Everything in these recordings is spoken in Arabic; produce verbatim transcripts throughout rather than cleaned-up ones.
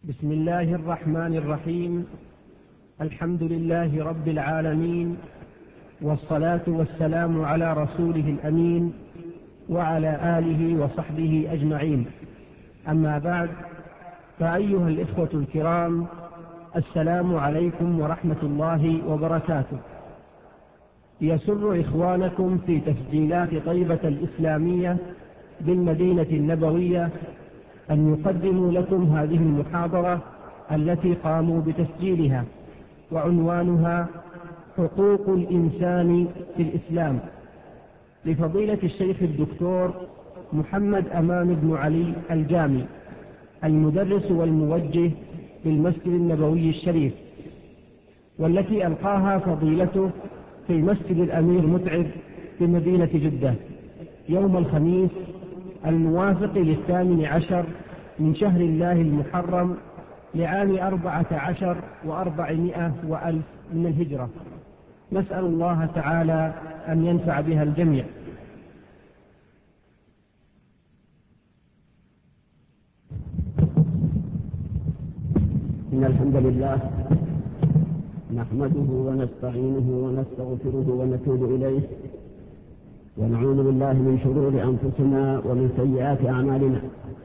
بسم الله الرحمن الرحيم. الحمد لله رب العالمين، والصلاة والسلام على رسوله الأمين وعلى آله وصحبه أجمعين. أما بعد، فأيها الإخوة الكرام، السلام عليكم ورحمة الله وبركاته. يسر إخوانكم في تسجيلات طيبة الإسلامية بالمدينة النبوية أن يقدموا لكم هذه المحاضرة التي قاموا بتسجيلها، وعنوانها حقوق الإنسان في الإسلام، لفضيلة الشيخ الدكتور محمد أمان بن علي الجامي، المدرس والموجه في المسجد النبوي الشريف، والتي ألقاها فضيلته في مسجد الأمير متعب في مدينة جدة يوم الخميس الموافق للثامن عشر من شهر الله المحرم لعام أربعة عشر وأربعمائة وألف من الهجرة. نسأل الله تعالى أن ينفع بها الجميع. إن الحمد لله نحمده ونستعينه ونستغفره ونتوب إليه، ونعوذ بالله من شرور أنفسنا ومن سيئات أعمالنا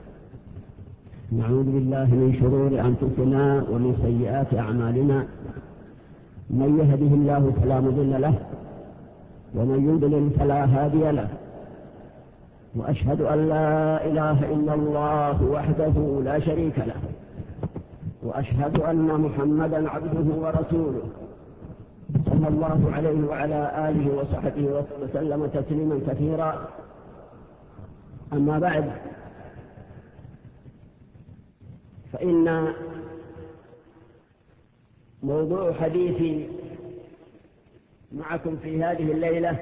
نعوذ بالله من شرور أنفسنا ومن سيئات أعمالنا من يهده الله فلا مضل له، ومن يضلل فلا هادي له، وأشهد أن لا إله إلا الله وحده لا شريك له، وأشهد أن محمدا عبده ورسوله صلى الله عليه وعلى آله وصحبه وسلم تسليما كثيرا. أما بعد، فإن موضوع حديثي معكم في هذه الليلة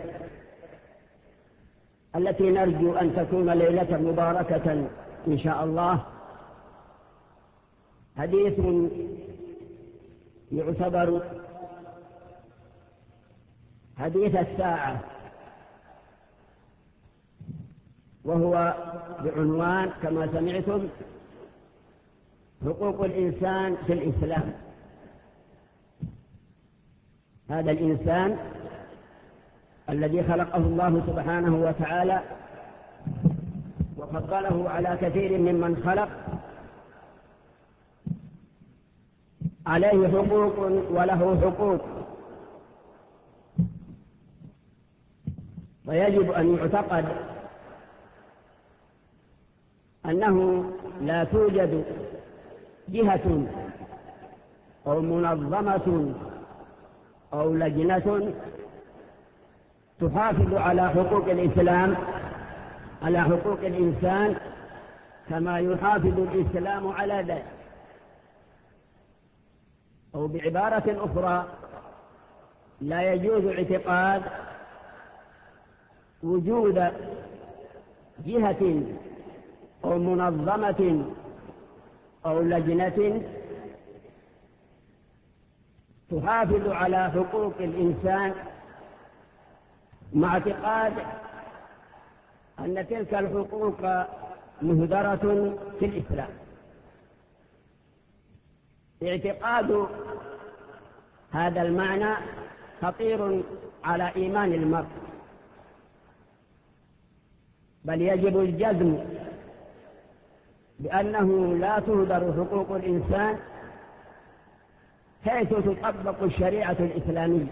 التي نرجو أن تكون ليلة مباركة إن شاء الله، حديث يعتبر حديث الساعة، وهو بعنوان كما سمعتم حقوق الإنسان في الإسلام. هذا الإنسان الذي خلقه الله سبحانه وتعالى وفضله على كثير ممن خلق، عليه حقوق وله حقوق، ويجب أن يعتقد أنه لا توجد جهة أو منظمة أو لجنة تحافظ على حقوق الإسلام على حقوق الإنسان كما يحافظ الإسلام على ذلك. أو بعبارة أخرى، لا يجوز اعتقاد وجود جهة أو منظمة أو لجنة تحافظ على حقوق الإنسان مع اعتقاد أن تلك الحقوق مهدرة في الإسلام. اعتقاد هذا المعنى خطير على إيمان المرء، بل يجب الجزم بأنه لا تهدر حقوق الإنسان حيث تطبق الشريعة الإسلامية،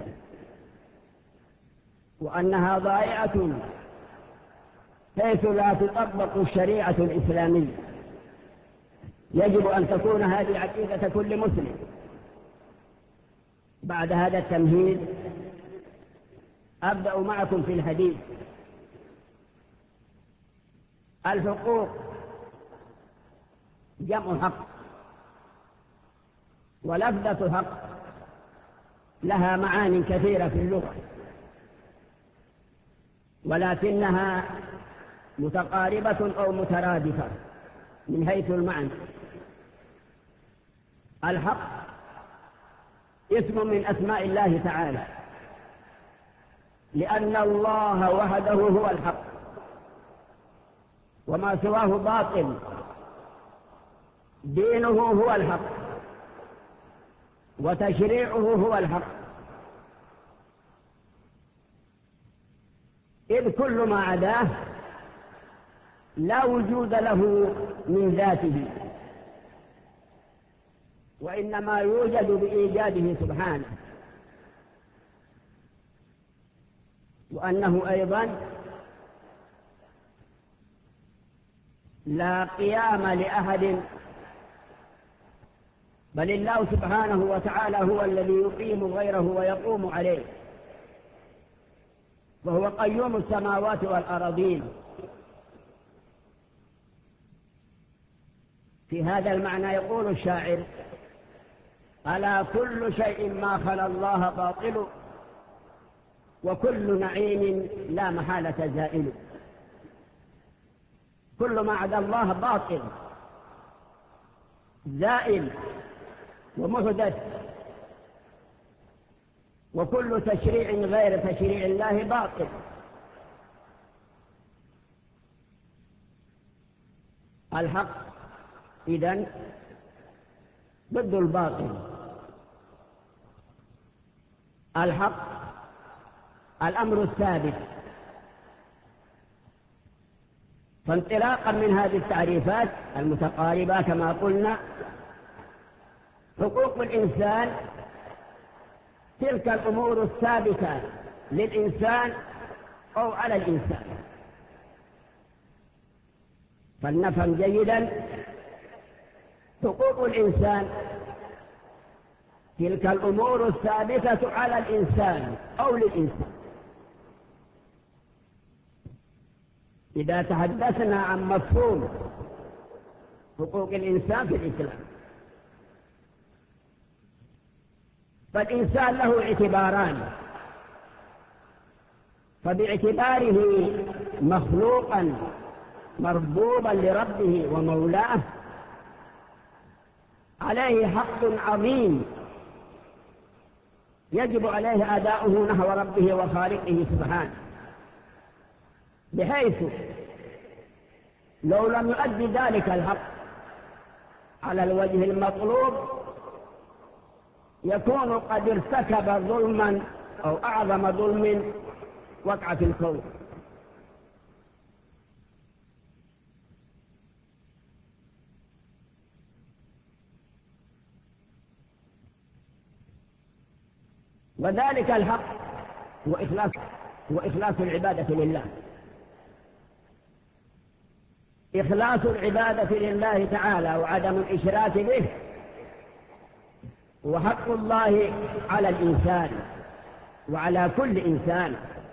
وأنها ضائعة حيث لا تطبق الشريعة الإسلامية. يجب أن تكون هذه عقيدة كل مسلم. بعد هذا التمهيد أبدأ معكم في الحديث. الحقوق جمع حق، ولفظة حق لها معاني كثيرة في اللغة، ولكنها متقاربة أو مترادفة من حيث المعنى. الحق اسم من أسماء الله تعالى، لأن الله وحده هو الحق، وما سواه باطل دينه هو الحق وتشريعه هو الحق، إذ كل ما عداه لا وجود له من ذاته، وإنما يوجد بإيجاده سبحانه، وأنه أيضا لا قيام لأحد، بل الله سبحانه وتعالى هو الذي يقيم غيره ويقوم عليه، وهو قيوم السماوات والأراضين. في هذا المعنى يقول الشاعر: ألا كل شيء ما خلا الله باطل، وكل نعيم لا محالة زائل. كل ما عدا الله باطل زائل ومحدث، وكل تشريع غير تشريع الله باطل. الحق إذن ضد الباطل. الحق الأمر الثابت. فانطلاقا من هذه التعريفات المتقاربة كما قلنا، حقوق الإنسان تلك الأمور الثابتة للإنسان أو على الإنسان. فلنفهم جيدا، حقوق الإنسان تلك الأمور الثابتة على الإنسان أو للإنسان. إذا تحدثنا عن مفهوم حقوق الإنسان في الإسلام، فالإنسان له اعتباران، فباعتباره مخلوقا مربوبا لربه ومولاه عليه حق عظيم يجب عليه أداؤه نحو ربه وخالقه سبحانه، بحيث لو لم يؤدي ذلك الحق على الوجه المطلوب يكون قد ارتكب ظلما أو أعظم ظلم وقع في الكون. وذلك الحق هو إخلاص, هو إخلاص العبادة لله. إخلاص العبادة لله تعالى وعدم الإشراك به وحق الله على الإنسان وعلى كل إنسان،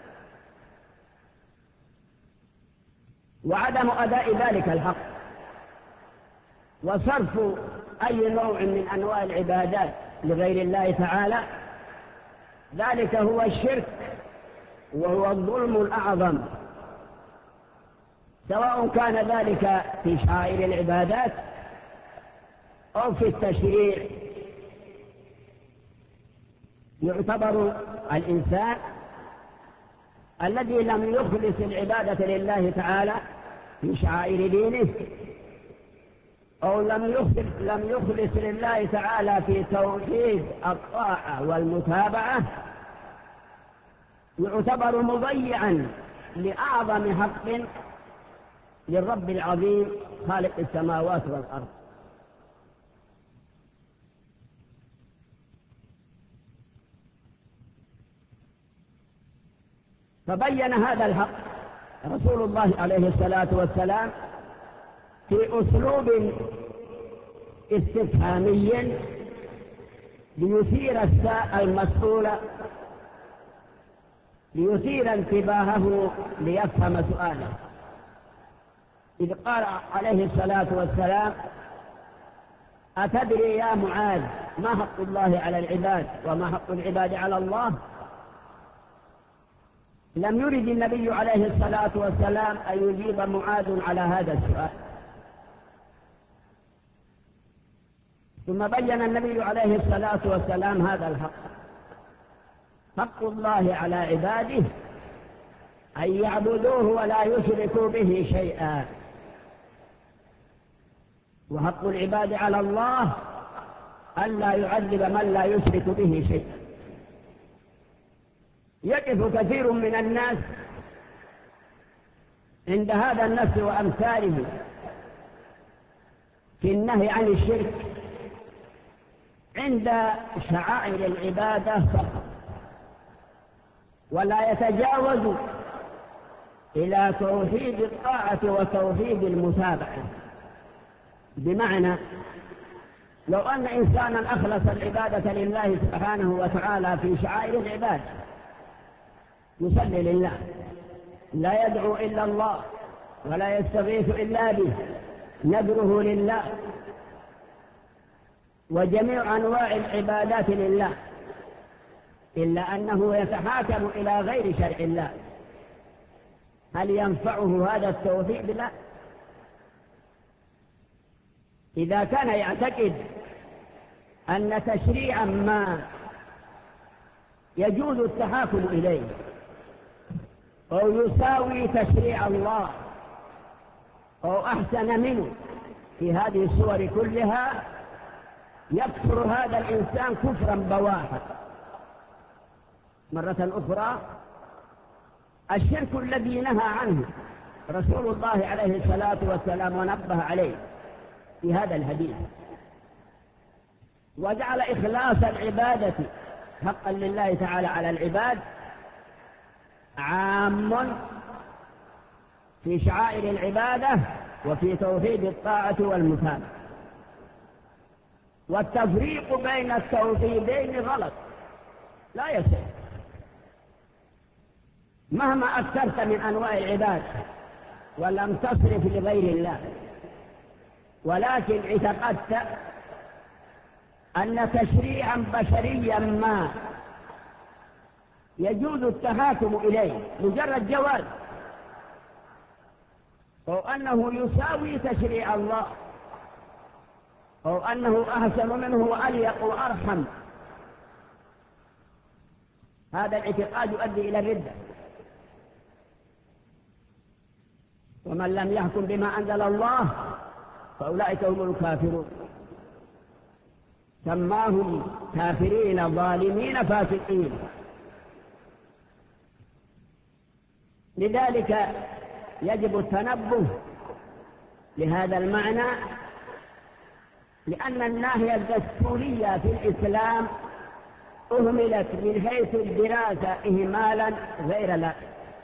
وعدم أداء ذلك الحق وصرف أي نوع من أنواع العبادات لغير الله تعالى، ذلك هو الشرك وهو الظلم الأعظم، سواء كان ذلك في شعائر العبادات أو في التشريع. يعتبر الإنسان الذي لم يخلص العبادة لله تعالى في شعائر دينه، أو لم يخلص, لم يخلص لله تعالى في توحيد الطاعة والمتابعة، يعتبر مضيعا لأعظم حق للرب العظيم خالق السماوات والأرض. فبين هذا الحق رسول الله عليه الصلاة والسلام في أسلوب استفهامي ليثير المسؤول ليثير انتباهه ليفهم سؤاله، إذ قال عليه الصلاة والسلام: أتدري يا معاذ ما حق الله على العباد وما حق العباد على الله؟ لم يرد النبي عليه الصلاة والسلام أن يجيب معاذ على هذا السؤال، ثم بين النبي عليه الصلاة والسلام هذا الحق: حق الله على عباده أن يعبدوه ولا يشركوا به شيئا، وحق العباد على الله ألا يعذب من لا يشرك به شيئا. يقف كثير من الناس عند هذا النص وأمثاله في النهي عن الشرك عند شعائر العبادة فقط، ولا يتجاوز إلى توحيد الطاعة وتوحيد المتابعة. بمعنى لو أن إنسانا أخلص العبادة لله سبحانه وتعالى في شعائر العباد، يصلي لله، لا يدعو إلا الله ولا يستغيث إلا به، نذره لله، وجميع أنواع العبادات لله، إلا أنه يتحاكم إلى غير شرع الله، هل ينفعه هذا التوحيد؟ لا. إذا كان يعتقد أن تشريعا ما يجوز التحاكم إليه أو يساوي تشريع الله أو أحسن منه في هذه الصور كلها، يكفر هذا الإنسان كفرا بواحا. مرة أخرى، الشرك الذي نهى عنه رسول الله عليه الصلاة والسلام ونبه عليه في هذا الحديث، وجعل إخلاص العبادة حقا لله تعالى على العباد عام في شعائر العبادة وفي توحيد الطاعة والمتابعة. والتفريق بين التوحيدين غلط، لا يصح. مهما أكثرت من أنواع العباد ولم تصرف لغير الله، ولكن اعتقدت أن تشريعا بشريا ما يجوز التحاكم إليه مجرد جواز، أو أنه يساوي تشريع الله، أو أنه أحسن منه وأليق وأرحم، هذا الاعتقاد يؤدي إلى الردة. ومن لم يحكم بما أنزل الله فأولئك هم الكافرون، سماهم كافرين ظالمين فاسقين. لذلك يجب التنبه لهذا المعنى، لأن الناحية الدستورية في الإسلام أهملت من حيث الدراسة إهمالا غير لائق،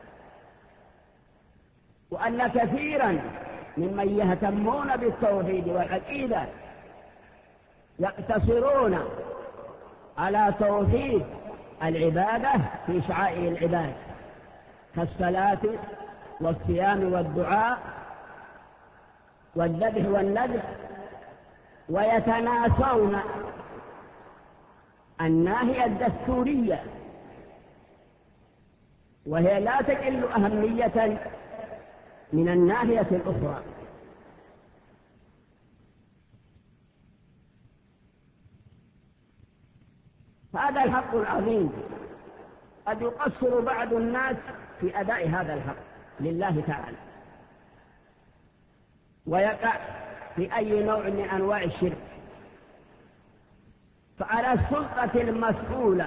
وأن كثيرا ممن يهتمون بالتوحيد والعقيدة يقتصرون على توحيد العبادة في شعائر العباد كالصلاة والصيام والدعاء والذبح والنذر، ويتناسون الناحية الدستورية، وهي لا تقل أهمية من الناحية الأخرى. هذا الحق العظيم قد يقصر بعض الناس في أداء هذا الحق لله تعالى، ويقع في أي نوع من أنواع الشرك. فعلى السلطة المسؤولة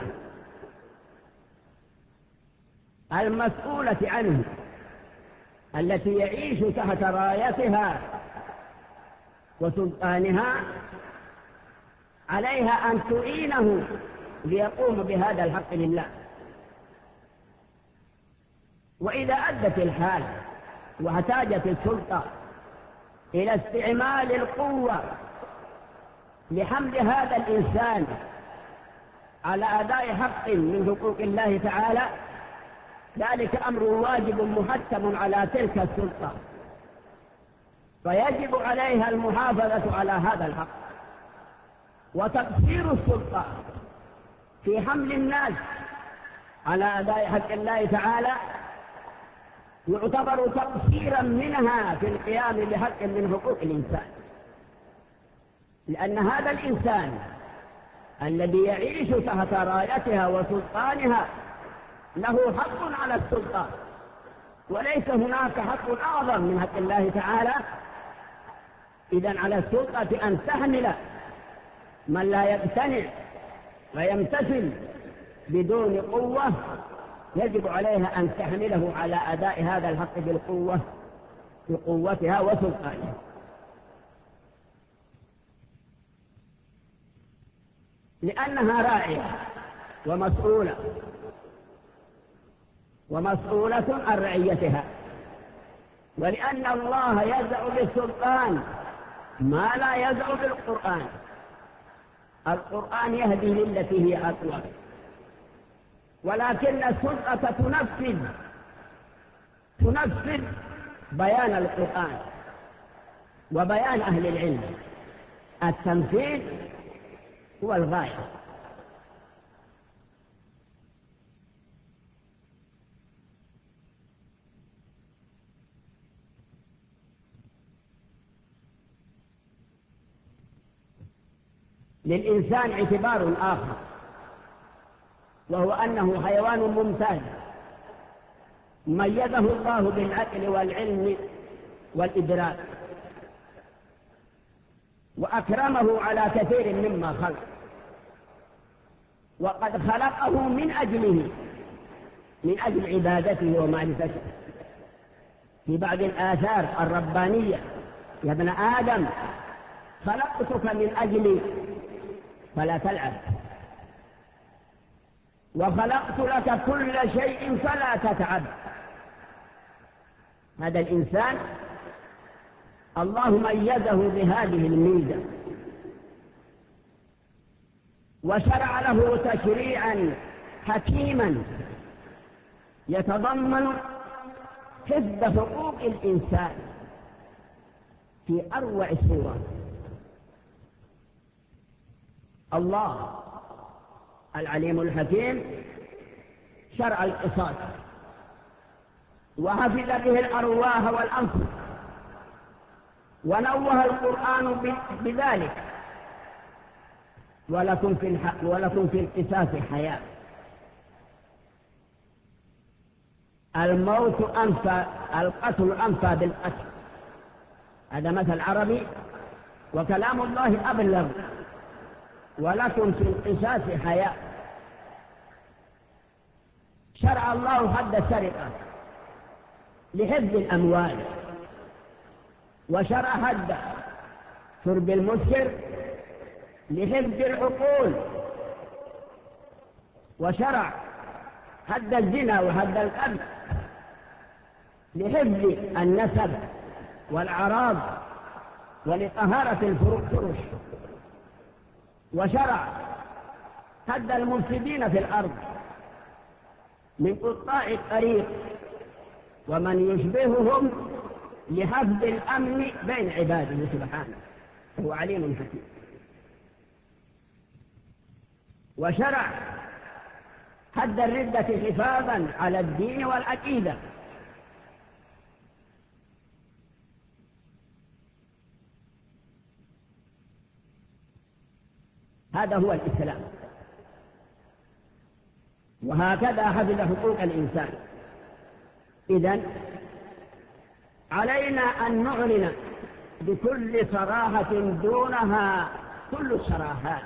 المسؤولة عنه التي يعيش تحت رايتها وسلطانها، عليها أن تعينه ليقوم بهذا الحق لله. وإذا أدت الحال واحتاجت السلطة إلى استعمال القوة لحمل هذا الإنسان على أداء حق من حقوق الله تعالى، ذلك أمر واجب محتم على تلك السلطة، فيجب عليها المحافظة على هذا الحق. وتقصير السلطة في حمل الناس على أداء حق الله تعالى يعتبر تقصيرا منها في القيام بحق من حقوق الإنسان، لأن هذا الإنسان الذي يعيش تحت رايتها وسلطانها له حق على السلطة، وليس هناك حق أعظم من حق الله تعالى إذن على السلطة أن تحمل من لا يقتنع ويمتثل بدون قوة، يجب عليها أن تحمله على أداء هذا الحق بالقوة بقوتها وسلطانها. لأنها راعية ومسؤولة ومسؤولة عن رعيتها، ولأن الله يزع بالسلطان ما لا يزع بالقرآن. القرآن يهدي للتي هي أقوى، ولكن السلطة تنفذ تنفذ بيان القرآن وبيان أهل العلم. التنفيذ هو الغاية. للإنسان اعتبار آخر، وهو أنه حيوان ممتاز ميزه الله بالعقل والعلم والإدراك، وأكرمه على كثير مما خلق، وقد خلقه من أجله من أجل عبادته ومعرفته. في بعض الآثار الربانية: يا ابن آدم خلقتك من أجلي فلا تلعب، وخلقت لك كل شيء فلا تتعب. هذا الإنسان الله ميزه بهذه الميزة، وشرع له تشريعا حكيما يتضمن حفظ حقوق الإنسان في أروع صورة. الله العليم الحكيم شرع القصاص، وحفظ به الأرواح والأنفس، ونوه القرآن بذلك: ولكم في الحق ولكم في القصاص حياة. الموت أنفى، القتل أنفى بالقتل. هذا مثل عربي، وكلام الله أبلغ: ولكم في القصاص حياة. شرع الله حد السرقة لحفظ الأموال، وشرع حد شرب المسكر لحفظ العقول، وشرع حد الزنا وحد القتل لحفظ النسب والأعراض ولطهارة الفرش، وشرع حد المفسدين في الأرض من قطاع الطريق ومن يشبههم لحفظ الأمن بين عباده سبحانه، هو عليم حكيم. وشرع حد الردة حفاظا على الدين والعقيدة. هذا هو الإسلام، وهكذا حفظ حقوق الإنسان. إذن علينا أن نعلن بكل صراحة دونها كل الصراحات،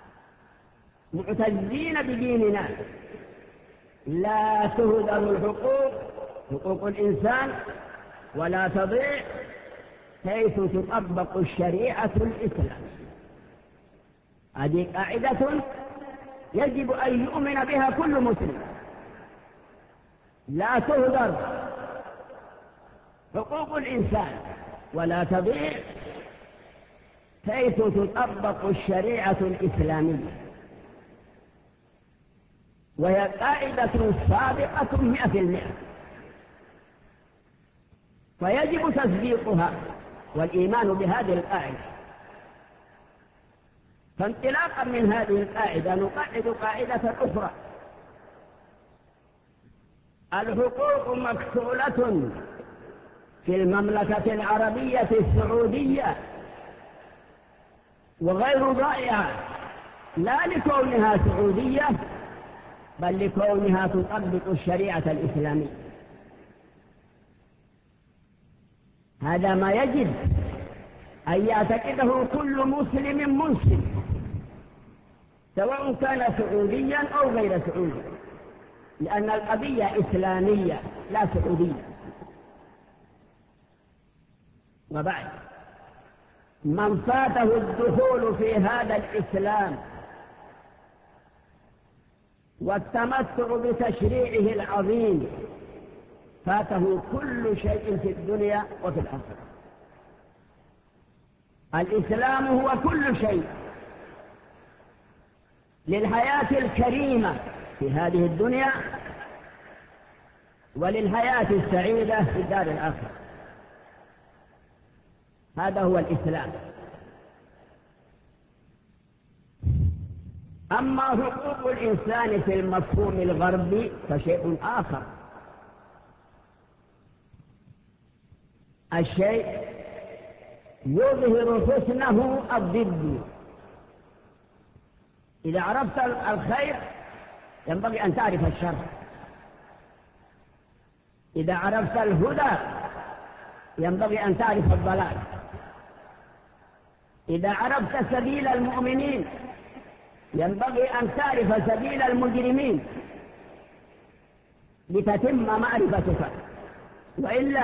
معتزين بديننا: لا تهدر الحقوق، حقوق الإنسان، ولا تضيع حيث تطبق الشريعة الإسلامية. هذه قاعدة يجب أن يؤمن بها كل مسلم. لا تهدر حقوق الإنسان ولا تضيع حيث تطبق الشريعة الإسلامية، وهي قاعدة صادقة مئة في المئة، فيجب تصديقها والإيمان بهذه القاعدة. فانطلاقا من هذه القاعدة نقعد قاعدة أخرى: الحقوق مكفولة في المملكة العربية السعودية وغير ضائعة، لا لكونها سعودية بل لكونها تطبق الشريعة الإسلامية. هذا ما يجب أن يعتقده كل مسلم منسلم، سواء كان سعوديا أو غير سعودي، لأن القضية إسلامية لا سعودية. وبعد، من فاته الدخول في هذا الإسلام والتمتع بتشريعه العظيم فاته كل شيء في الدنيا وفي الآخرة. الإسلام هو كل شيء للحياة الكريمة في هذه الدنيا وللحياة السعيدة في الدار الآخرة. هذا هو الإسلام. أما حقوق الإنسان في المفهوم الغربي فشيء آخر. الشيء يظهر حسنه الضد. إذا عرفت الخير ينبغي أن تعرف الشر، إذا عرفت الهدى ينبغي أن تعرف الضلال، إذا عرفت سبيل المؤمنين ينبغي أن تعرف سبيل المجرمين لتتم معرفتك. وإلا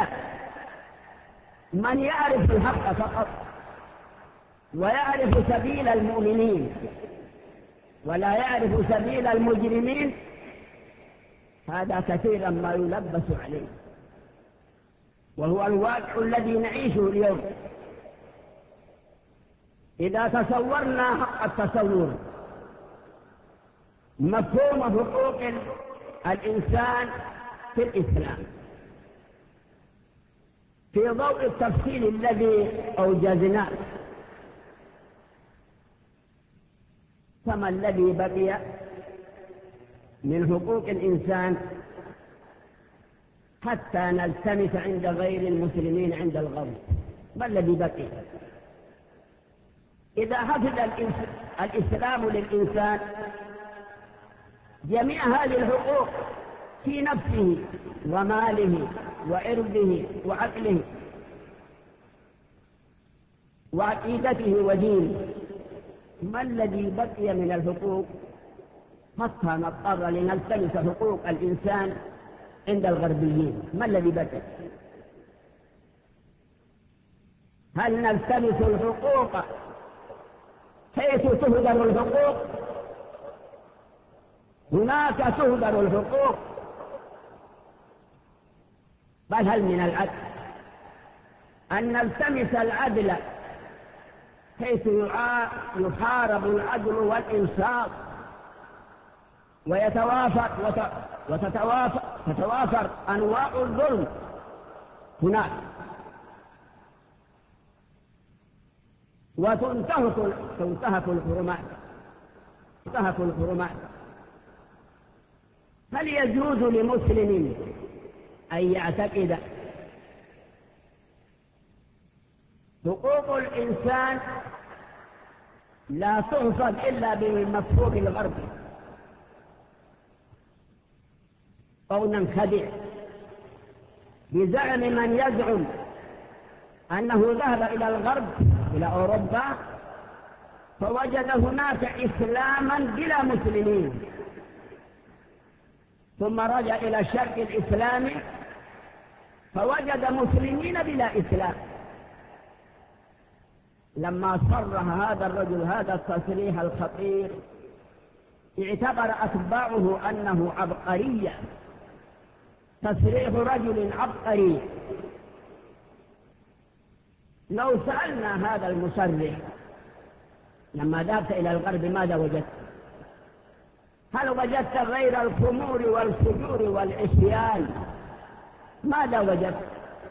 من يعرف الحق فقط ويعرف سبيل المؤمنين ولا يعرف سبيل المجرمين هذا كثيرا ما يلبس عليه، وهو الواقع الذي نعيشه اليوم. إذا تصورنا حق التصور مفهوم حقوق الإنسان في الإسلام في ضوء التفصيل الذي أوجزناه، فما الذي بقي من حقوق الإنسان حتى نلتمس عند غير المسلمين عند الغرب؟ ما الذي بقي؟ إذا حفظ الإسلام للإنسان جميع هذه الحقوق في نفسه وماله وعرضه وعقله وعقيدته ودينه، ما الذي بقي من الحقوق حتى نضطر لنلتمس حقوق الإنسان عند الغربيين؟ ما الذي بقي؟ هل نلتمس الحقوق حيث تهدر الحقوق؟ هناك تهدر الحقوق. بل هل من العدل أن نلتمس العدل حيث يحارب العدل والإنصاف ويتوافر وتتوافر تتوافر أنواع الظلم هناك، وتنتهك تنتهك الحرمات تنتهك الحرمات هل يجوز لمسلم أن يعتقد حقوق الإنسان لا تحفظ إلا بالمفهوم الغربي أو ننخدع بزعم من يزعم أنه ذهب إلى الغرب إلى أوروبا فوجد هناك إسلاما بلا مسلمين، ثم رجع إلى الشرق الإسلامي فوجد مسلمين بلا إسلام. لما صرح هذا الرجل هذا التصريح الخطير اعتبر أتباعه أنه عبقرية، تصريح رجل عبقري. لو سألنا هذا المصرح لما ذهبت إلى الغرب ماذا وجدت؟ هل وجدت غير الخمور والفجور والعصيان؟ ماذا وجدت؟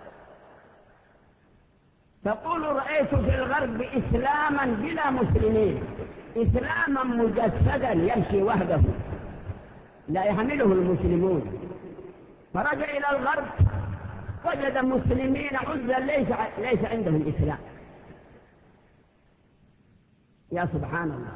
تقول رأيت في الغرب إسلاما بلا مسلمين، إسلاما مجسدا يمشي وحده لا يحمله المسلمون. فرجع إلى الغرب وجد مسلمين عزا ليس, ليس عندهم إسلام. يا سبحان الله،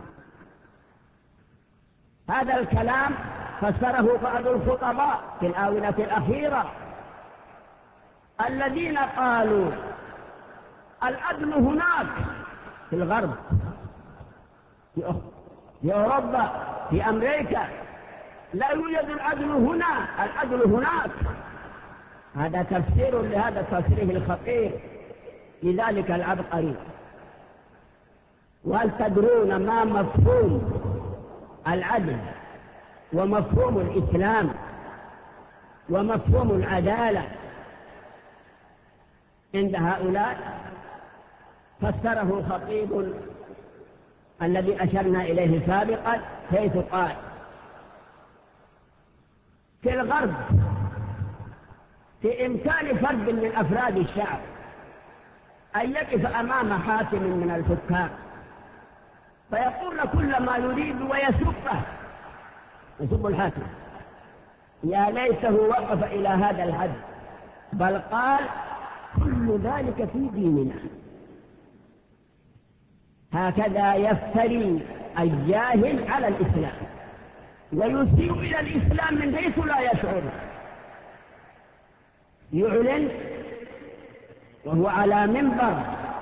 هذا الكلام فسره بعض الخطباء في الآونة الأخيرة الذين قالوا العدل هناك في الغرب، في أوروبا، في أمريكا، لا يوجد العدل هنا، العدل هناك. هذا تفسير لهذا التصريح الخطير لذلك العبقري. وهل تدرون ما مفهوم العدل ومفهوم الإسلام ومفهوم العدالة عند هؤلاء؟ فسره الخطيب الذي أشرنا إليه سابقا، حيث قال: في الغرب في إمكان فرد من أفراد الشعب أن يقف أمام حاكم من الحكام فيقول كل ما يريد ويسبه، يسب الحاكم. يا ليته وقف إلى هذا الحد، بل قال: كل ذلك في ديننا. هكذا يفتري الجاهل على الإسلام ويسيء إلى الإسلام من حيث لا يشعر. يعلن وهو على منبر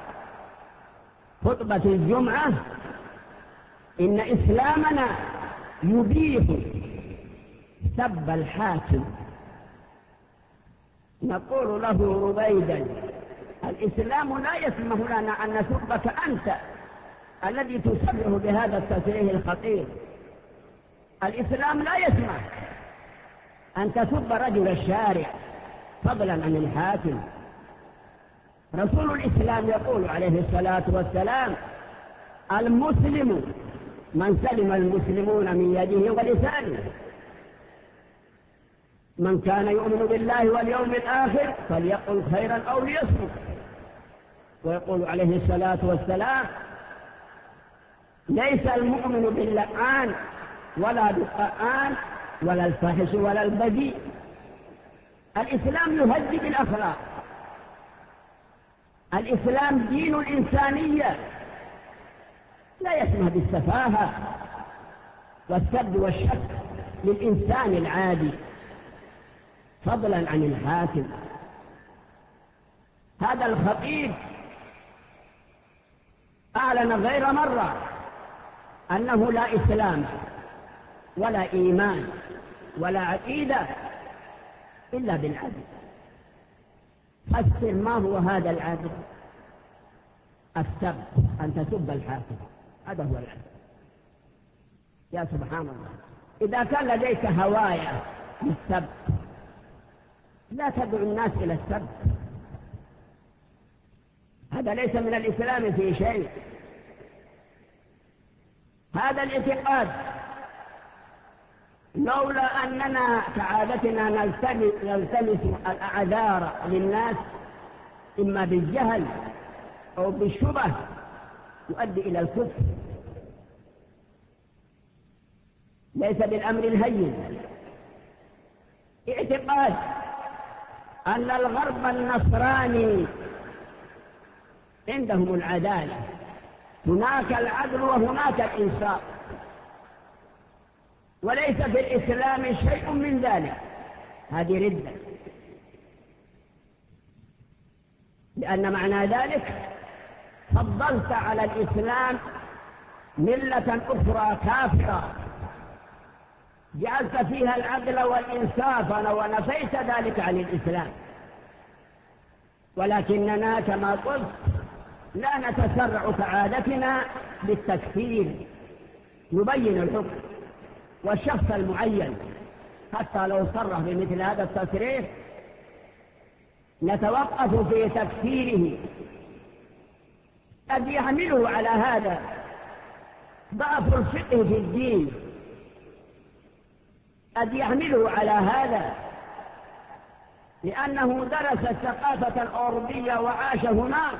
خطبة الجمعة إن إسلامنا يبيح سب الحاكم. نقول له ربيدا: الإسلام لا يسمح لنا أن نسبك أنت الذي تسبه بهذا التصريح الخطير. الإسلام لا يسمح أن تسب رجل الشارع فضلا عن الحاكم. رسول الإسلام يقول عليه الصلاة والسلام: المسلم من سلم المسلمون من يده ولسانه، من كان يؤمن بالله واليوم الآخر فليقل خيرا أو ليصمت. ويقول عليه الصلاة والسلام: ليس المؤمن باللعان ولا بالطعان ولا الفاحش ولا البذيء. الإسلام يهذب الأخلاق. الإسلام دين الإنسانية، لا يسمح بالسفاهة والسب والشك للإنسان العادي فضلا عن الحاكم. هذا الخطيب أعلن غير مرة أنه لا إسلام ولا إيمان ولا عقيدة إلا بالعدل. فسر ما هو هذا العدل؟ السب، أن تسب الحاكم، هذا هو العدل. يا سبحان الله، إذا كان لديك هواية للسب لا تدعو الناس إلى السب، هذا ليس من الإسلام في شيء. هذا الاعتقاد لولا أننا كعادتنا نلتمس الأعذار للناس إما بالجهل أو بالشبه يؤدي إلى الكفر، ليس بالأمر الهين. اعتقاد أن الغرب النصراني عندهم العدالة، هناك العدل وهناك الإنصاف، وليس في الإسلام شيء من ذلك، هذه ردة. لأن معنى ذلك فضلت على الإسلام ملة أخرى كافرة جعلت فيها العدل والإنصاف ونفيت ذلك عن الإسلام. ولكننا كما قلت لا نتسرع كعادتنا بالتكفير، نبين الحكم والشخص المعين حتى لو صرح بمثل هذا التصريح نتوقف في تكفيره. قد يحمله على هذا ضعف الفقه في الدين، قد يحمله على هذا لأنه درس الثقافة الأوروبية وعاش هناك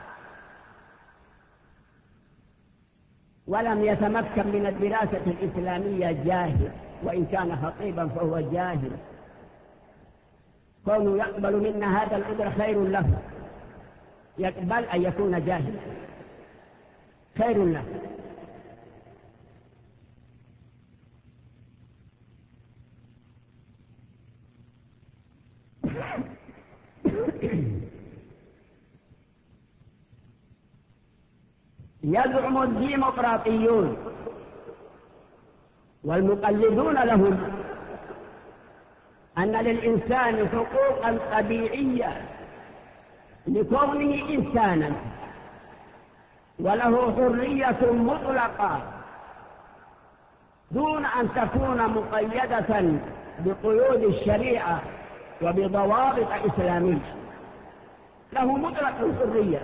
ولم يتمكن من الدراسة الإسلامية، جاهل، وإن كان خطيبا فهو جاهل. كونه يقبل منا هذا العذر خير له، يقبل أن يكون جاهلا خير له. يزعم الديمقراطيون والمقلدون لهم أن للإنسان حقوقا طبيعية لكونه إنسانا، وله حرية مطلقة دون أن تكون مقيدة بقيود الشريعة وبضوابط إسلامية، له مطلق الحرية.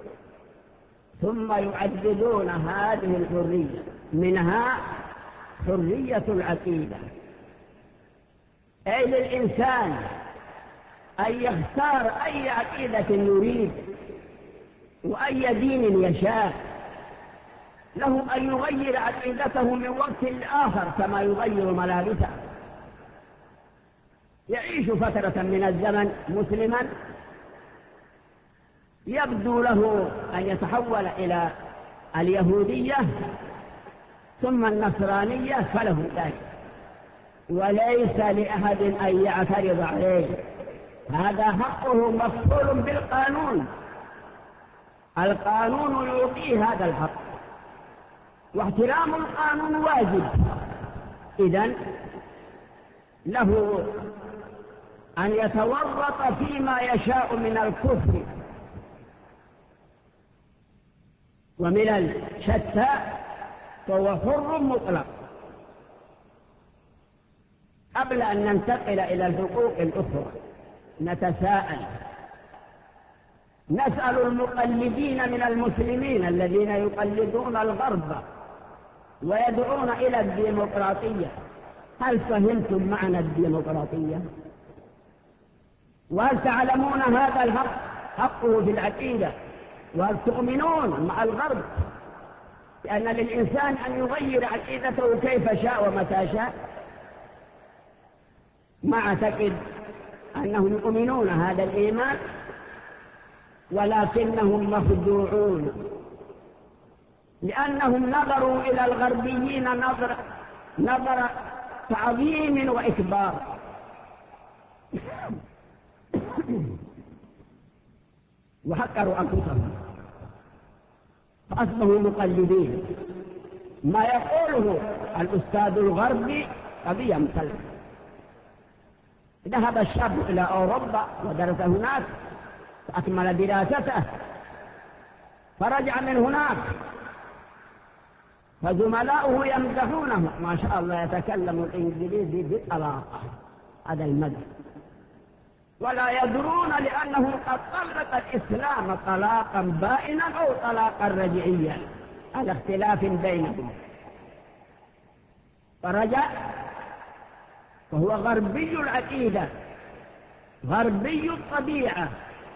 ثم يعددون هذه الحرية، منها حرية العقيدة، أي للإنسان أن يختار أي عقيدة يريد وأي دين يشاء، له أن يغير عقيدته من وقت لآخر كما يغير ملابسه، يعيش فترة من الزمن مسلما، يبدو له أن يتحول إلى اليهودية ثم النصرانية، فله ذلك، وليس لأحد أن يعترض عليه، هذا حقه مفعول بالقانون، القانون يعطيه هذا الحق، واحترام القانون واجب. إذن له أن يتورط فيما يشاء من الكفر ومن الشتى، فهو حر مطلق. قبل أن ننتقل إلى الحقوق الأخرى نتساءل، نسأل المقلدين من المسلمين الذين يقلدون الغرب ويدعون إلى الديمقراطية، هل فهمتم معنى الديمقراطية؟ وهل تعلمون هذا الحق حقه في العقيدة؟ وهل تؤمنون مع الغرب لأن للإنسان أن يغير عقيدته كيف شاء ومتى شاء؟ ما أعتقد أنهم يؤمنون هذا الإيمان، ولكنهم مخدوعون، لأنهم نظروا إلى الغربيين نظر, نظر تعظيم وإكبار، وحقروا أنفسهم فأصبحوا مقلدين. ما يقوله الأستاذ الغربي قضية مسلمة. ذهب الشاب إلى أوروبا ودرس هناك، أكمل دراسته، فرجع من هناك فزملاؤه يمدحونه، ما شاء الله يتكلم الإنجليزي بطلاقة، هذا المدح، ولا يدرون لأنه قد طلق الإسلام طلاقا بائنا أو طلاقا رجعيا على اختلاف بينهم. فرجع وهو غربي العقيدة، غربي الطبيعة،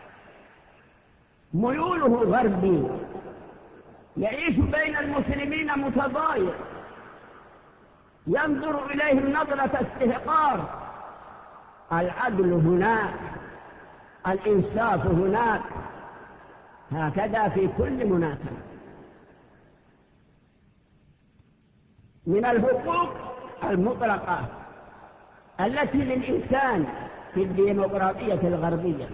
ميوله غربي، يعيش بين المسلمين متضايق، ينظر إليهم نظرة استحقار، العدل هناك، الإنصاف هناك، هكذا في كل مناسبة. من الحقوق المطلقة التي للإنسان في الديمقراطية الغربية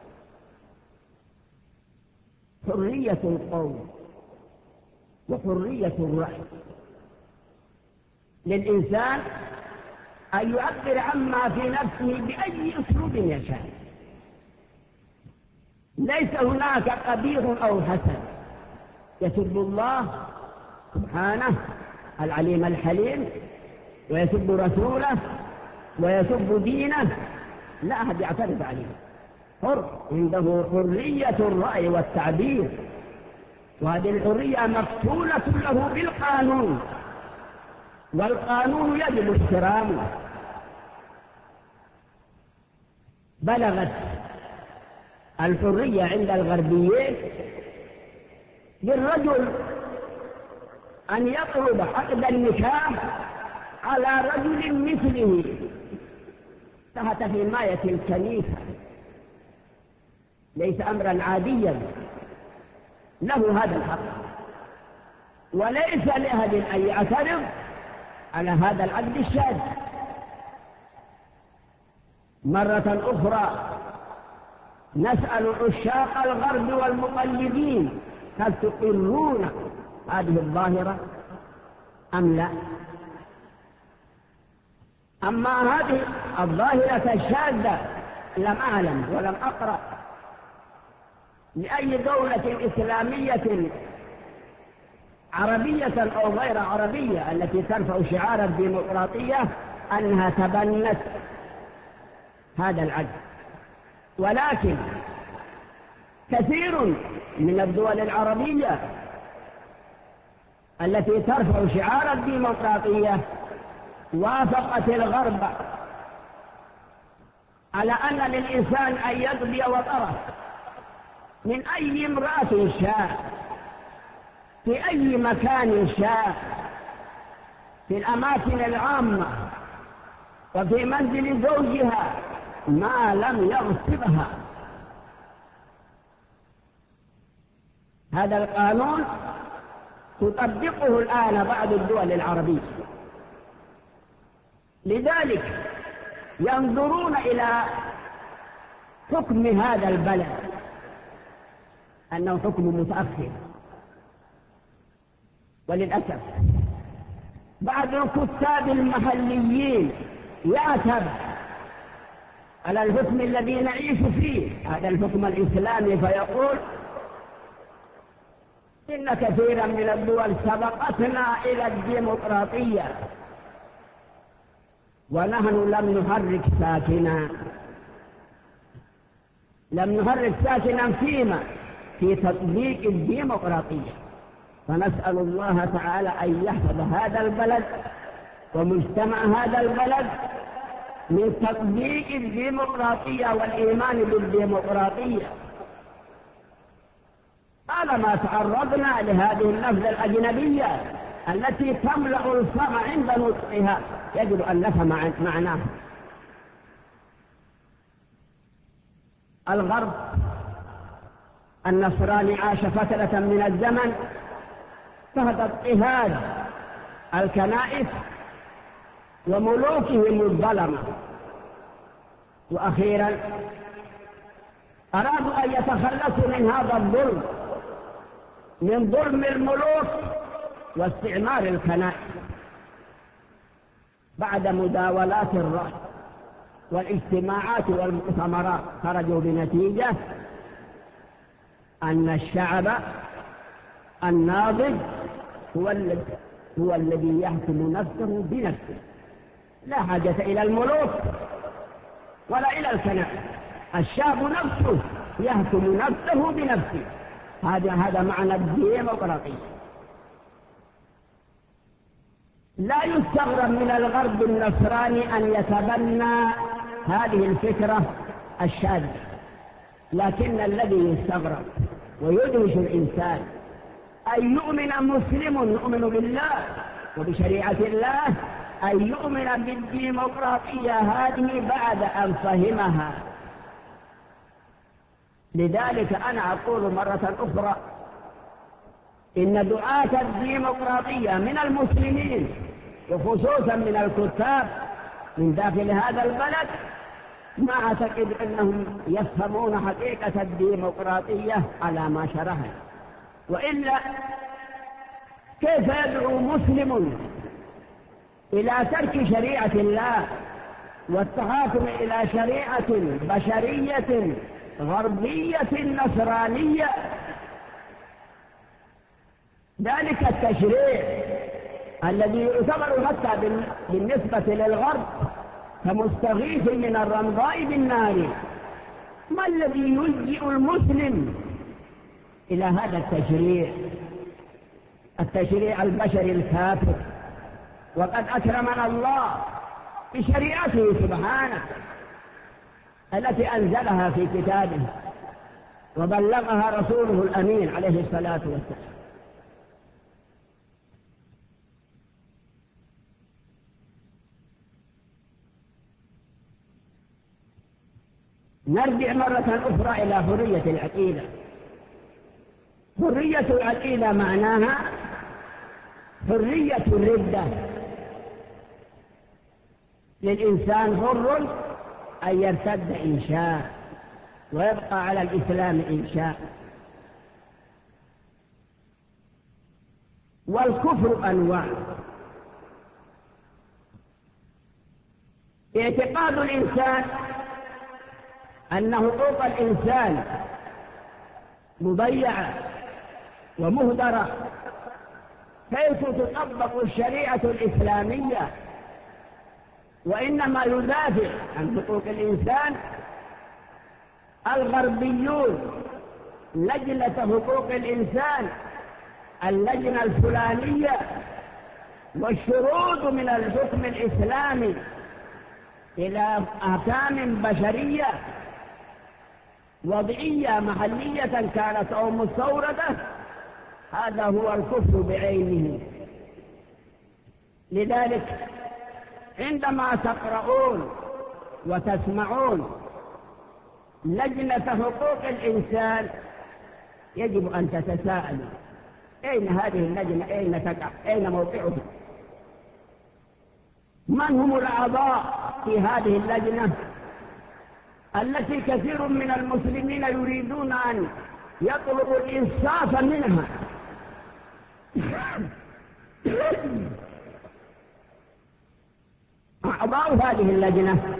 حرية القول وحرية الرأي، للإنسان أن يعبر عما في نفسه بأي أسلوب يشاء، ليس هناك قبيح أو حسن، يسب الله سبحانه العليم الحليم، ويسب رسوله، ويسب دينه، لا أحد يعترض عليه، حر، عنده حرية الرأي والتعبير، وهذه الحرية مفتولة له بالقانون، والقانون يجب احترامه. بلغت الحرية عند الغربيين للرجل أن يطلب عقد النكاح على رجل مثله تحت حماية الكنيسة، ليس أمرا عاديا، له هذا الحق، وليس لأحد أن يعترض على هذا العقد الشاذ. مرة أخرى نسأل عشاق الغرب والمقلدين، هل تقرون هذه الظاهرة أم لا؟ أما هذه الظاهرة الشاذة لم أعلم ولم أقرأ لأي دولة إسلامية عربية أو غير عربية التي ترفع شعار الديمقراطية أنها تبنت هذا العدل، ولكن كثير من الدول العربية التي ترفع شعار الديمقراطية وافقت الغرب على أن للإنسان أن يقضي وطره من أي امرأة شاء في أي مكان شاء في الأماكن العامة وفي منزل زوجها ما لم يغصبها. هذا القانون تطبقه الآن بعض الدول العربية، لذلك ينظرون إلى حكم هذا البلد أنه حكم متأخر. وللأسف بعض الكتاب المحليين يعتب على الحكم الذي نعيش فيه، هذا الحكم الإسلامي، فيقول إن كثيرا من الدول سبقتنا إلى الديمقراطية ونحن لم نحرك ساكنا لم نحرك ساكنا فيما في تطبيق الديمقراطية. فنسأل الله تعالى أن يحفظ هذا البلد ومجتمع هذا البلد من تطبيق الديمقراطية والإيمان بالديمقراطية. طالما تعرضنا لهذه اللفظة الأجنبية التي تملأ الفم عند نطقها يجب أن نفهم معناها. الغرب النصراني عاش فترة من الزمن تحت اضطهاد الكنائس وملوكهم الظلمة، وأخيرا أرادوا أن يتخلصوا من هذا الظلم، من ظلم الملوك واستعمار الكنائس. بعد مداولات الرأي والاجتماعات والمؤتمرات خرجوا بنتيجة أن الشعب الناضج هو الذي هو الذي يحكم نفسه بنفسه، لا حاجة إلى الملوك ولا إلى الكنائس. الشعب نفسه يحكم نفسه بنفسه. هذا هذا معنى الديمقراطية. لا يستغرب من الغرب النصراني أن يتبنى هذه الفكرة الشاذة، لكن الذي يستغرب ويدهش الإنسان أن يؤمن مسلم يؤمن بالله وبشريعة الله أن يؤمن بالديمقراطية هذه بعد أن فهمها. لذلك أنا أقول مرة أخرى إن دعاة الديمقراطية من المسلمين وخصوصا من الكتاب من داخل هذا البلد ما أعتقد أنهم يفهمون حقيقة الديمقراطية على ما شرحها. وإلا كيف يدعو مسلم إلى ترك شريعة الله والتحاكم إلى شريعة بشرية غربية نصرانية؟ ذلك التشريع الذي يعتبر حتى بالنسبة للغرب كمستغيث من الرمضاء بالنار، ما الذي يلجئ المسلم إلى هذا التشريع؟ التشريع البشري الكافر. وقد أكرمنا الله بشريعته سبحانه التي أنزلها في كتابه وبلغها رسوله الأمين عليه الصلاة والسلام. نرجع مرة أخرى إلى حرية العقيدة. حرية العقيدة معناها حرية الردة. للإنسان حر أن يرتد إن شاء ويبقى على الإسلام إن شاء. والكفر أنواع. اعتقاد الإنسان أن حقوق الإنسان مضيعة ومهدرة، كيف تطبق الشريعة الإسلامية؟ وإنما يدافع عن حقوق الإنسان الغربيون، لجنة حقوق الإنسان، اللجنة الفلانية، والشروط من الحكم الإسلامي إلى أحكام بشرية وضعية محلية كانت أو مستوردة. هذا هو الكفر بعينه. لذلك عندما تقرؤون وتسمعون لجنة حقوق الإنسان يجب أن تتساءلوا: أين هذه اللجنة؟ أين تقع؟ أين موقعها؟ من هم الأعضاء في هذه اللجنة التي كثير من المسلمين يريدون أن يطلبوا الإنصاف منها؟ أعضاء هذه اللجنة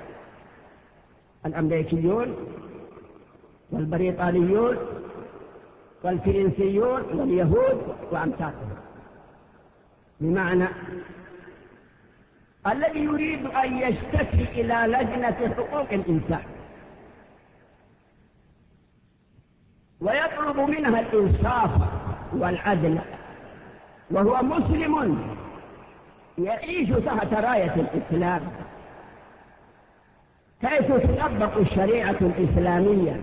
الأمريكيون والبريطانيون والفرنسيون واليهود وأمثالهم، بمعنى الذي يريد أن يشتكي إلى لجنة حقوق الإنسان ويطلب منها الإنصاف والعدل وهو مسلم يعيش تحت راية الإسلام، كيف تطبق الشريعة الإسلامية؟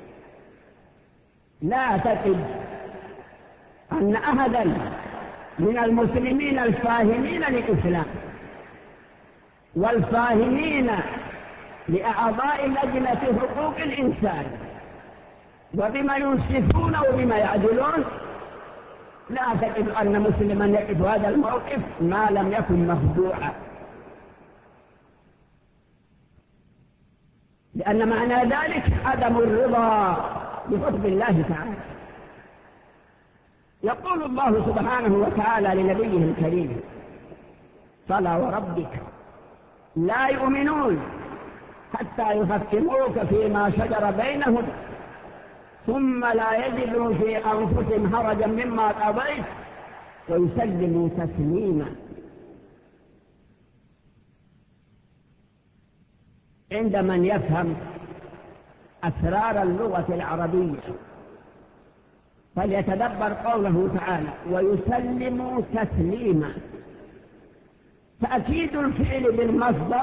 لا تجد أن أحدا من المسلمين الفاهمين للإسلام والفاهمين لأعضاء لجنة حقوق الإنسان وبما ينصفون وبما يعدلون، لا تجد أن مسلما يقف هذا الموقف ما لم يكن مخدوعا، لأن معنى ذلك عدم الرضا بحكم الله تعالى. يقول الله سبحانه وتعالى لنبيه الكريم: فلا وربك لا يؤمنون حتى يحكموك فيما شجر بينهم ثم لا يجدوا في أنفسهم حرجا مما قضيت ويسلموا تسليما. عند من يفهم أسرار اللغة العربية فليتدبر قوله تعالى: ويسلموا تسليما. تأكيد الفعل بالمصدر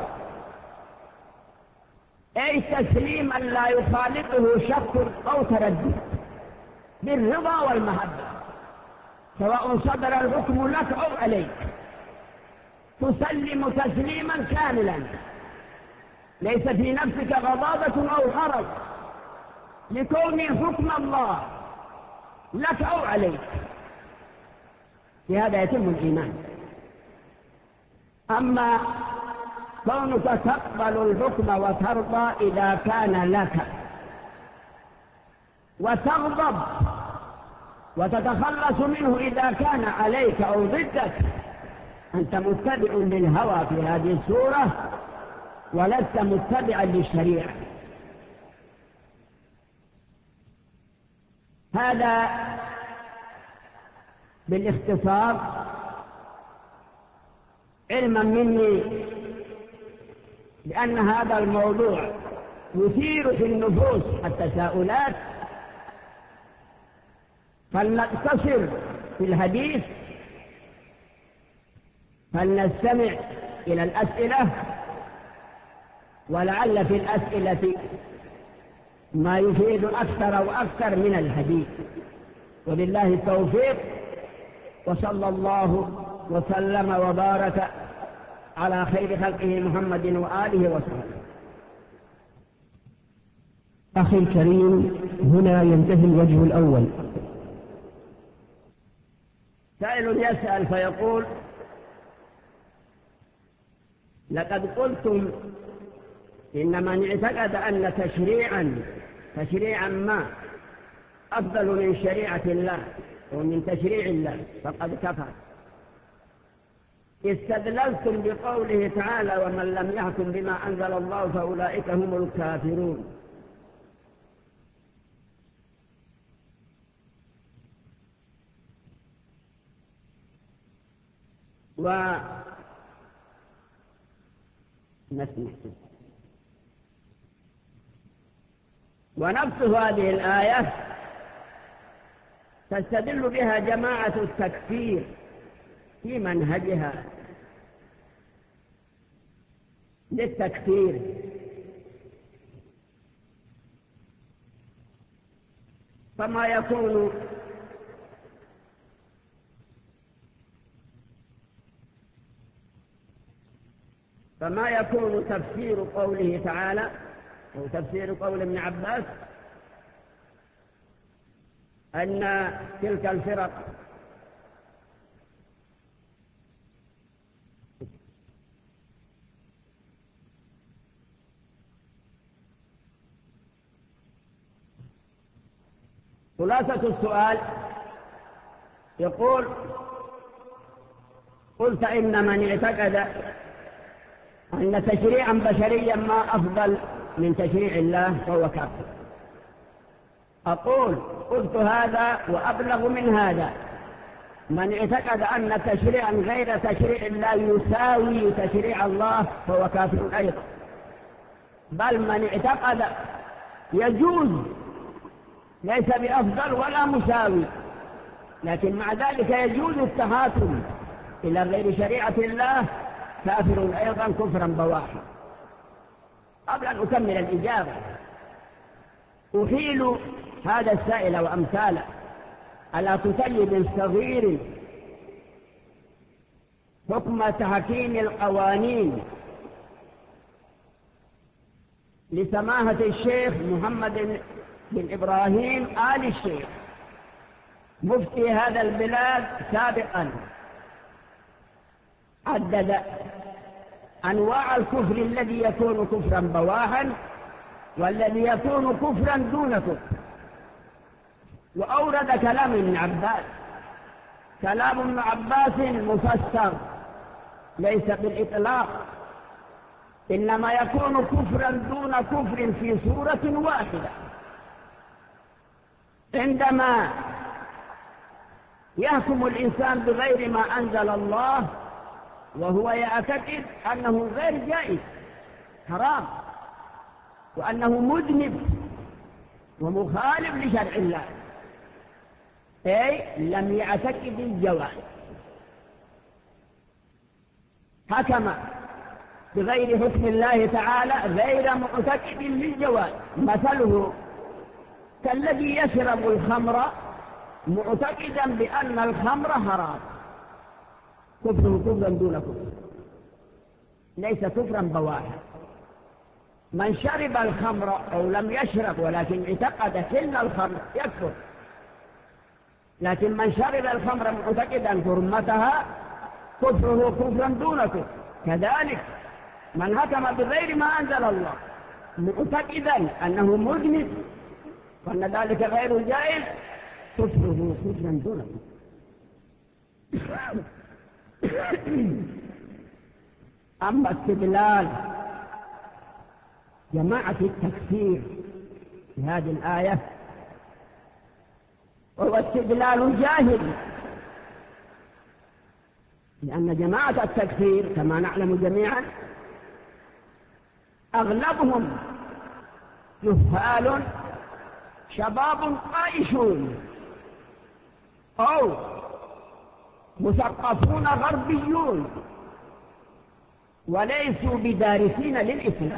أي تسليما لا يخالطه شك أو تردد، بالرضا والمحبة، سواء صدر الحكم لك أو عليك، تسلم تسليما كاملا ليس في نفسك غضاضة أو حرج لكون حكم الله لك أو عليك. بهذا يتم الإيمان. أما كونك تقبل الحكم وترضى إذا كان لك وتغضب وتتخلص منه إذا كان عليك أو ضدك، أنت متبع للهوى في هذه الصورة ولست متبعا للشريعة. هذا بالاختصار علما مني لأن هذا الموضوع يثير في النفوس التساؤلات، فلنقتصر في الحديث، فلنستمع إلى الأسئلة، ولعل في الأسئلة ما يفيد أكثر وأكثر من الحديث. وبالله التوفيق، وصلى الله وسلم وبارك على خير خلقه محمد وآله وسلم. أخي الكريم، هنا ينتهي الوجه الأول. سائل يسأل فيقول: لقد قلتم إن من اعتقد أن تشريعا تشريعا ما أفضل من شريعة الله ومن تشريع الله فقد كفر. استدللتم بقوله تعالى ومن لم يحكم بما أنزل الله فأولئك هم الكافرون. و ونفس هذه الآية تستدل بها جماعة التكفير في منهجها للتكفير، فما يكون فما يكون تفسير قوله تعالى أو تفسير قول ابن عباس أن تلك الفرق خلاصة السؤال يقول قلت إن من اعتقد أن تشريعا بشريا ما أفضل من تشريع الله فهو كافر. أقول قلت هذا وأبلغ من هذا، من اعتقد أن تشريعا غير تشريع الله يساوي تشريع الله فهو كافر أيضا، بل من اعتقد يجوز ليس بأفضل ولا مساوي، لكن مع ذلك يجوز التهاكم إلى غير شريعة الله كافر أيضا كفرا بواحا. قبل أن أكمل الإجابة أحيل هذا السائل وأمثاله على كتيب صغير حكم تحكيم القوانين لسماحة الشيخ محمد بن إبراهيم آل الشيخ مفتي هذا البلاد سابقا، عدد أنواع الكفر الذي يكون كفرا بواحا والذي يكون كفرا دون كفر، وأورد كلام ابن عباس. كلام ابن عباس مفسر ليس بالإطلاق، إنما يكون كفرا دون كفر في صورة واحدة. عندما يحكم الإنسان بغير ما أنزل الله وهو يعتقد أنه غير جائز حرام وأنه مذنب ومخالف لشرع الله، أي لم يعتقد الجواز، حكم بغير حكم الله تعالى غير معتقد للجواز. مثله كالذي يشرب الخمر معتقدا بأن الخمر حرام، كفره كفرا دون كفر ليس كفرا بواحا. من شرب الخمر أو لم يشرب ولكن اعتقد حل الخمر يكفر، لكن من شرب الخمر معتقدا حرمتها كفره كفرا دون كفر. كذلك من حكم بغير ما أنزل الله معتقدا أنه مذنب وأن ذلك غير جائز كفره كفرا دون كفر. أما استدلال جماعة التكفير في هذه الآية وهو استدلال جاهل، لأن جماعة التكفير كما نعلم جميعا أغلبهم جهال شباب قائشون أو مثقفون غربيون وليسوا بدارسين للإسلام.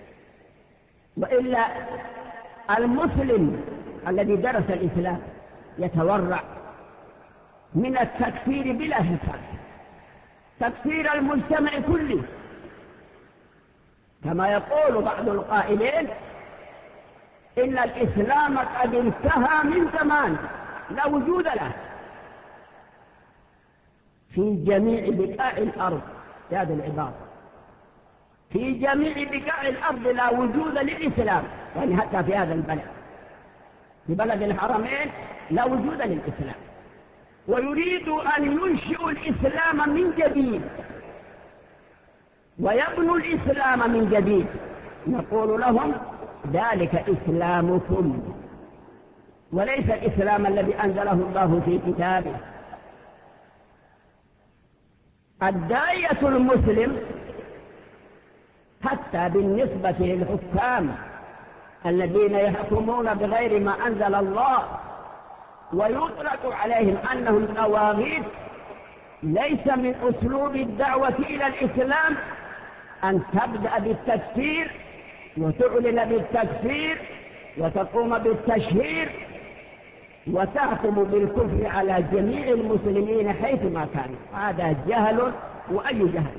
وإلا المسلم الذي درس الإسلام يتورع من التكفير بلا حساب، تكفير المجتمع كله، كما يقول بعض القائلين إن الإسلام قد انتهى من زمان لا وجود له في جميع بقاع الأرض. هذه العبارة في جميع بقاع الأرض لا وجود للإسلام، يعني حتى في هذا البلد في بلد الحرمين لا وجود للإسلام. ويريد أن ينشئوا الإسلام من جديد ويبنوا الإسلام من جديد، نقول لهم ذلك إسلامكم وليس الإسلام الذي أنزله الله في كتابه. الداعية المسلم حتى بالنسبة للحكام الذين يحكمون بغير ما أنزل الله ويطلق عليهم أنهم طواغيت، ليس من أسلوب الدعوة إلى الإسلام أن تبدأ بالتكفير وتعلن بالتكفير وتقوم بالتشهير وتحكم بالكفر على جميع المسلمين حيثما كانوا. هذا جهل وأي جهل،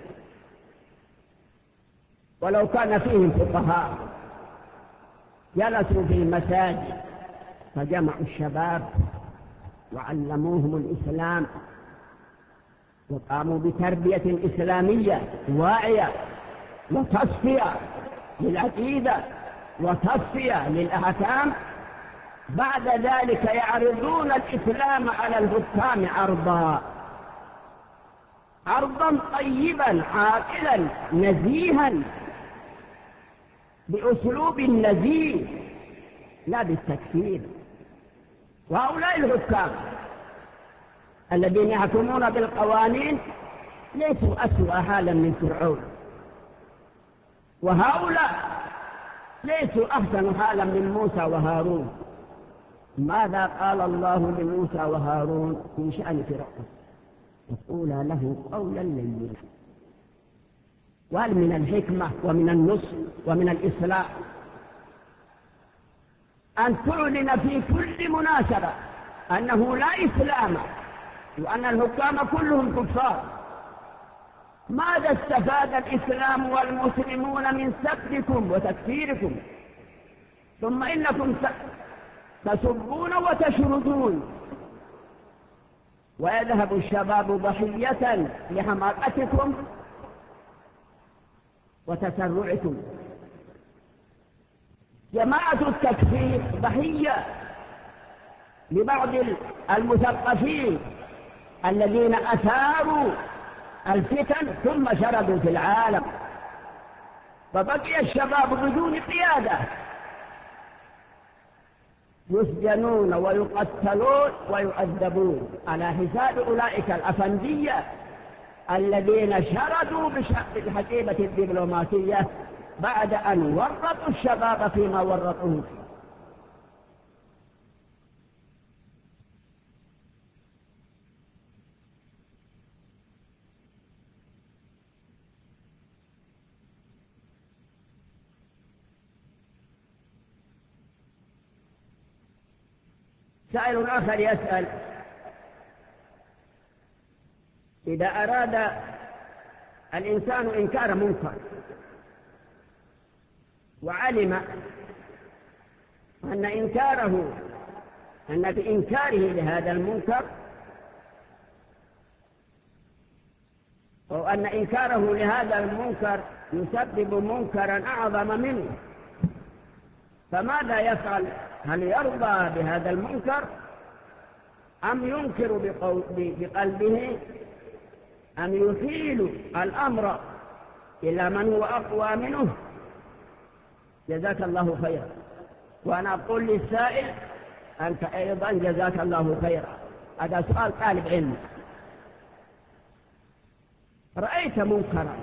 ولو كان فيهم فقهاء جلسوا في المساجد فجمعوا الشباب وعلموهم الإسلام وقاموا بتربية إسلامية واعية وتصفية للعقيدة وتصفية للأحكام، بعد ذلك يعرضون الإسلام على الحكام عرضا عرضا طيبا عاقلا نزيها بأسلوب نزيه لا بالتكفير. وهؤلاء الحكام الذين يحكمون بالقوانين ليسوا أسوأ حالا من فرعون، وهؤلاء ليسوا أحسن حالا من موسى وهارون. ماذا قال الله لموسى وهارون في شأن فرعون؟ وقولا له قولا لينا. وهل من الحكمة ومن النصح ومن الإصلاح أن تعلن في كل مناسبة أنه لا إسلام وأن الحكام كلهم كفار؟ ماذا استفاد الإسلام والمسلمون من سبكم وتكفيركم؟ ثم إنكم تسبون وتشردون، ويذهب الشباب ضحية لحماقتكم وتسرعكم. جماعة التكفير ضحية لبعض المثقفين الذين أثاروا الفتن ثم شردوا في العالم، فبقي الشباب بدون قيادة يسجنون ويقتلون ويعذبون على حساب أولئك الأفندية الذين شردوا بالحقيبة الدبلوماسية بعد أن ورطوا الشباب فيما ورطوه فيه. سائل آخر يسأل: إذا أراد الإنسان إنكار منكر وعلم أن إنكاره أن بإنكاره لهذا المنكر أو أن إنكاره لهذا المنكر يسبب منكرا أعظم منه، فماذا يفعل؟ هل يرضى بهذا المنكر أم ينكر بقلبه أم يحيل الأمر إلى من هو أقوى منه؟ جزاك الله خيرا. وأنا أقول للسائل أنت أيضا جزاك الله خيرا. هذا سؤال طالب علم. رأيت منكرا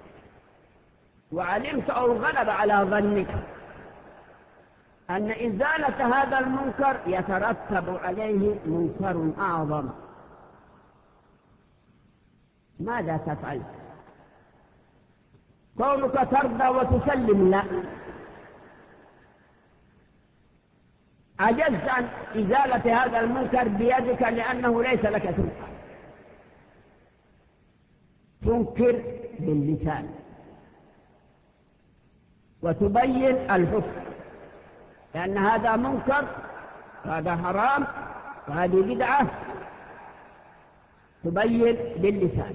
وعلمت أو غلب على ظنك أن إزالة هذا المنكر يترتب عليه منكر أعظم، ماذا تفعل؟ كونك ترضى وتسلم؟ لا، عجزت عن إزالة هذا المنكر بيدك لأنه ليس لك سلطة. تنكر باللسان وتبين الحكم، لأن هذا منكر وهذا حرام وهذه بدعة، تبين باللسان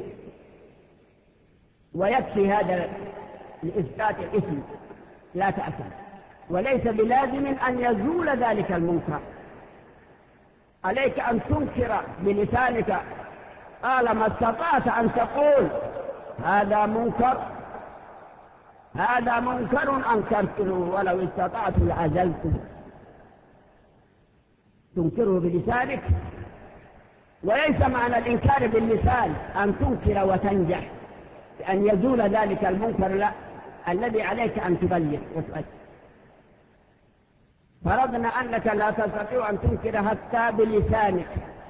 ويكفي هذا لإثبات الإثم لا تأثم، وليس بلازم أن يزول ذلك المنكر. عليك أن تنكر بلسانك، قال ما استطعت أن تقول هذا منكر هذا منكر أنكرته ولو استطعت لأزلته. تنكره بلسانك، وليس معنى الإنكار باللسان أن تنكر وتنجح بأن يزول ذلك المنكر، لا، الذي عليك أن تبلغ وتؤدي. فرضنا أنك لا تستطيع أن تنكر حتى بلسانك،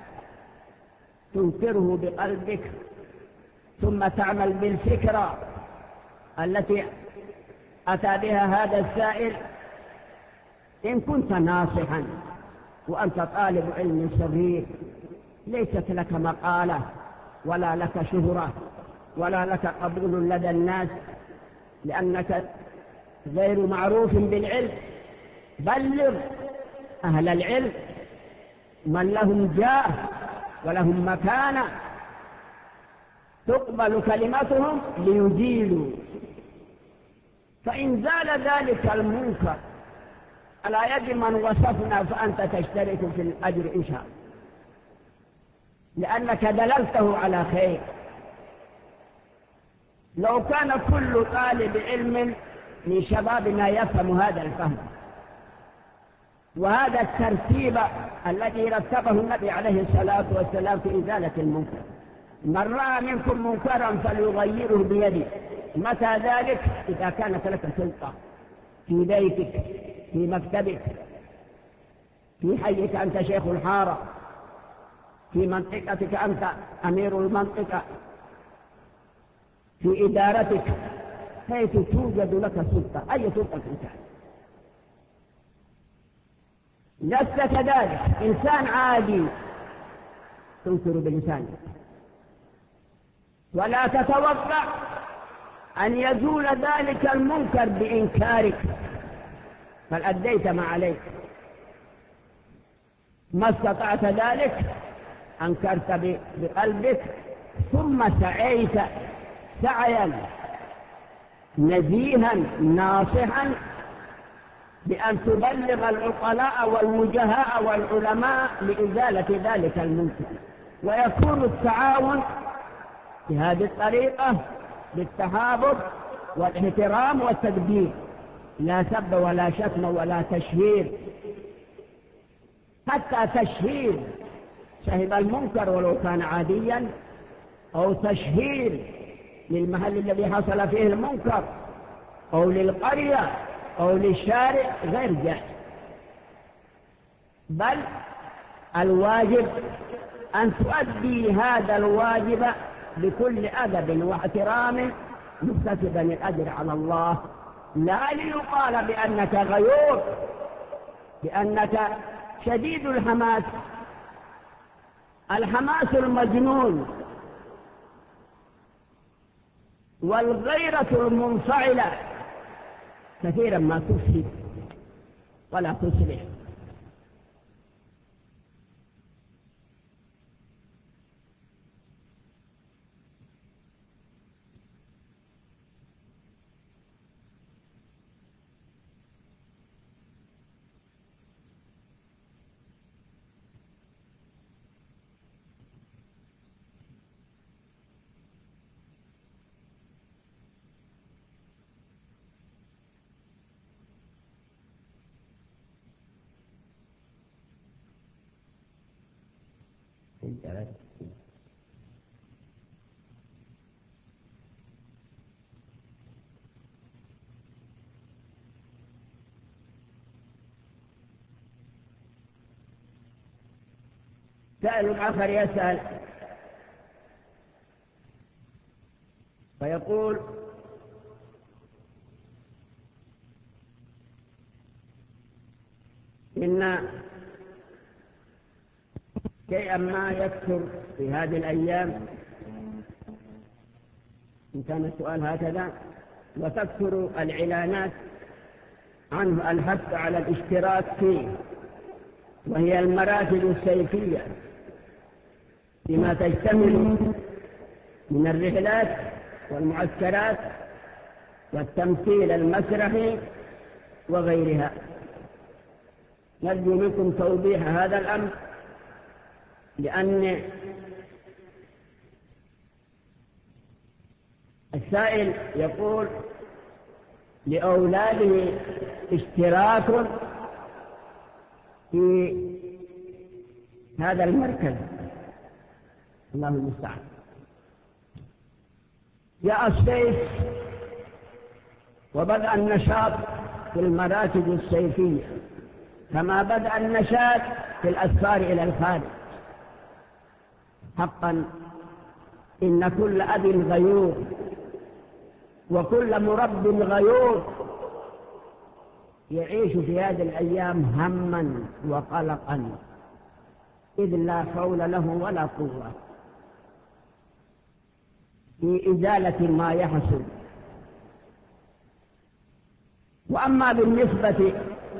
تنكره بقلبك، ثم تعمل بالفكرة التي أتى بها هذا السائل. إن كنت ناصحا وأنت طالب علم صغير ليست لك مقالة ولا لك شهرة ولا لك قبول لدى الناس لأنك غير معروف بالعلم، بلغ أهل العلم من لهم جاه ولهم مكانة تقبل كلمتهم ليزيلوا. فإن زال ذلك المنكر على يد من وصفنا فأنت تشترك في الأجر إن شاء الله، لأنك دللته على خير. لو كان كل طالب علم من شبابنا يفهم هذا الفهم وهذا الترتيب الذي رتبه النبي عليه الصلاة والسلام في إزالة المنكر، من رأى منكم منكرا فليغيره بيده. متى ذلك؟ إذا كانت لك سلطة في بيتك، في مكتبك، في حيك أنت شيخ الحارة، في منطقتك أنت أمير المنطقة، في إدارتك، حيث توجد لك سلطة، أي سلطة كانت. لست كذلك، إنسان عادي تنكر بلسانك، ولا تتوقع أن يزول ذلك المنكر بإنكارك، بل أديت ما عليك. ما استطعت ذلك أنكرت بقلبك، ثم سعيت سعيا نزيها ناصحا بأن تبلغ العقلاء والوجهاء والعلماء لإزالة ذلك المنكر. ويكون التعاون بهذه الطريقة بالتحابب والاحترام والتقدير، لا سب ولا شتم ولا تشهير، حتى تشهير صاحب المنكر ولو كان عاديا، أو تشهير للمحل الذي حصل فيه المنكر أو للقرية أو للشارع غير جائز، بل الواجب أن تؤدي هذا الواجب بكل أدب واحترام مكتسبا الأجر على الله، لا ليقال بأنك غيور، بأنك شديد الحماس، الحماس المجنون والغيرة المنفعلة كثيرا ما تفسد ولا تصلح. سائل آخر يسأل فيقول: إن شيئا ما يكثر في هذه الأيام، إن كان السؤال هكذا، وتكثر الإعلانات عنه الحث على الاشتراك فيه، وهي المراكز السيفية بما تشتمل من الرحلات والمعسكرات والتمثيل المسرحي وغيرها. نرجو منكم توضيح هذا الأمر لأن السائل يقول لأولاده اشتراك في هذا المركز، الله المستعان. جاء الصيف وبدأ النشاط في المراكز الصيفية كما بدأ النشاط في الأسفار إلى الخارج. حقا إن كل أب غيور وكل مرب غيور يعيش في هذه الأيام هما وقلقا، إذ لا حول له ولا قوة في إزالة ما يحصل. وأما بالنسبة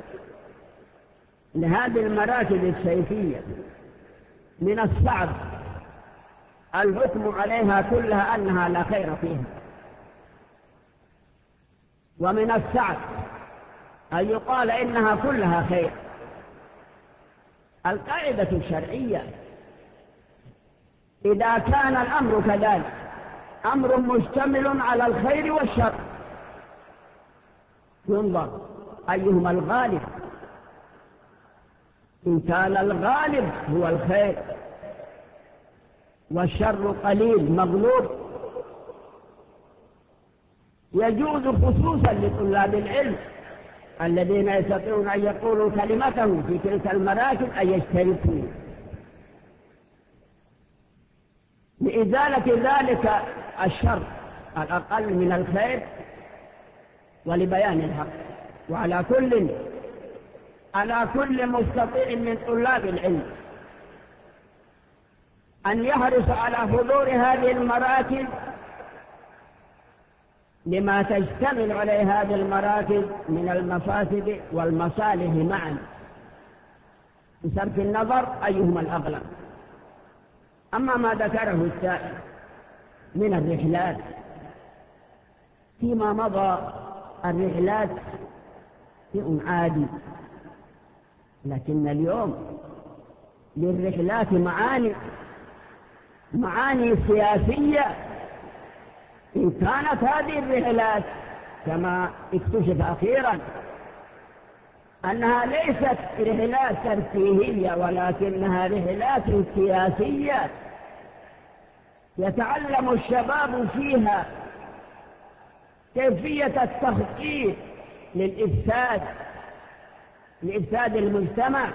لهذه المراكز الصيفية من الصعب الحكم عليها كلها أنها لا خير فيها، ومن الصعب أن يقال إنها كلها خير. القاعدة الشرعية إذا كان الأمر كذلك، أمر مشتمل على الخير والشر، ينظر أيهما الغالب. إن كان الغالب هو الخير والشر قليل مغلوب، يجوز خصوصا لطلاب العلم الذين يستطيعون أن يقولوا كلمتهم في تلك المراكز أن يشتركوا لإزالة ذلك الشر الأقل من الخير ولبيان الحق. وعلى كل على كل مستطيع من طلاب العلم أن يحرص على حضور هذه المراكز لما تشتمل عليه هذه المراكز من المفاسد والمصالح معا، بصرف النظر أيهما الأغلب. أما ما ذكره السائل من الرحلات، فيما مضى الرحلات شيء عادي، لكن اليوم للرحلات معاني معاني سياسية. إن كانت هذه الرحلات كما اكتشف أخيرا أنها ليست رحلات ترفيهية ولكنها رحلات سياسية يتعلم الشباب فيها كيفية التخطيط للإفساد لإفساد المجتمع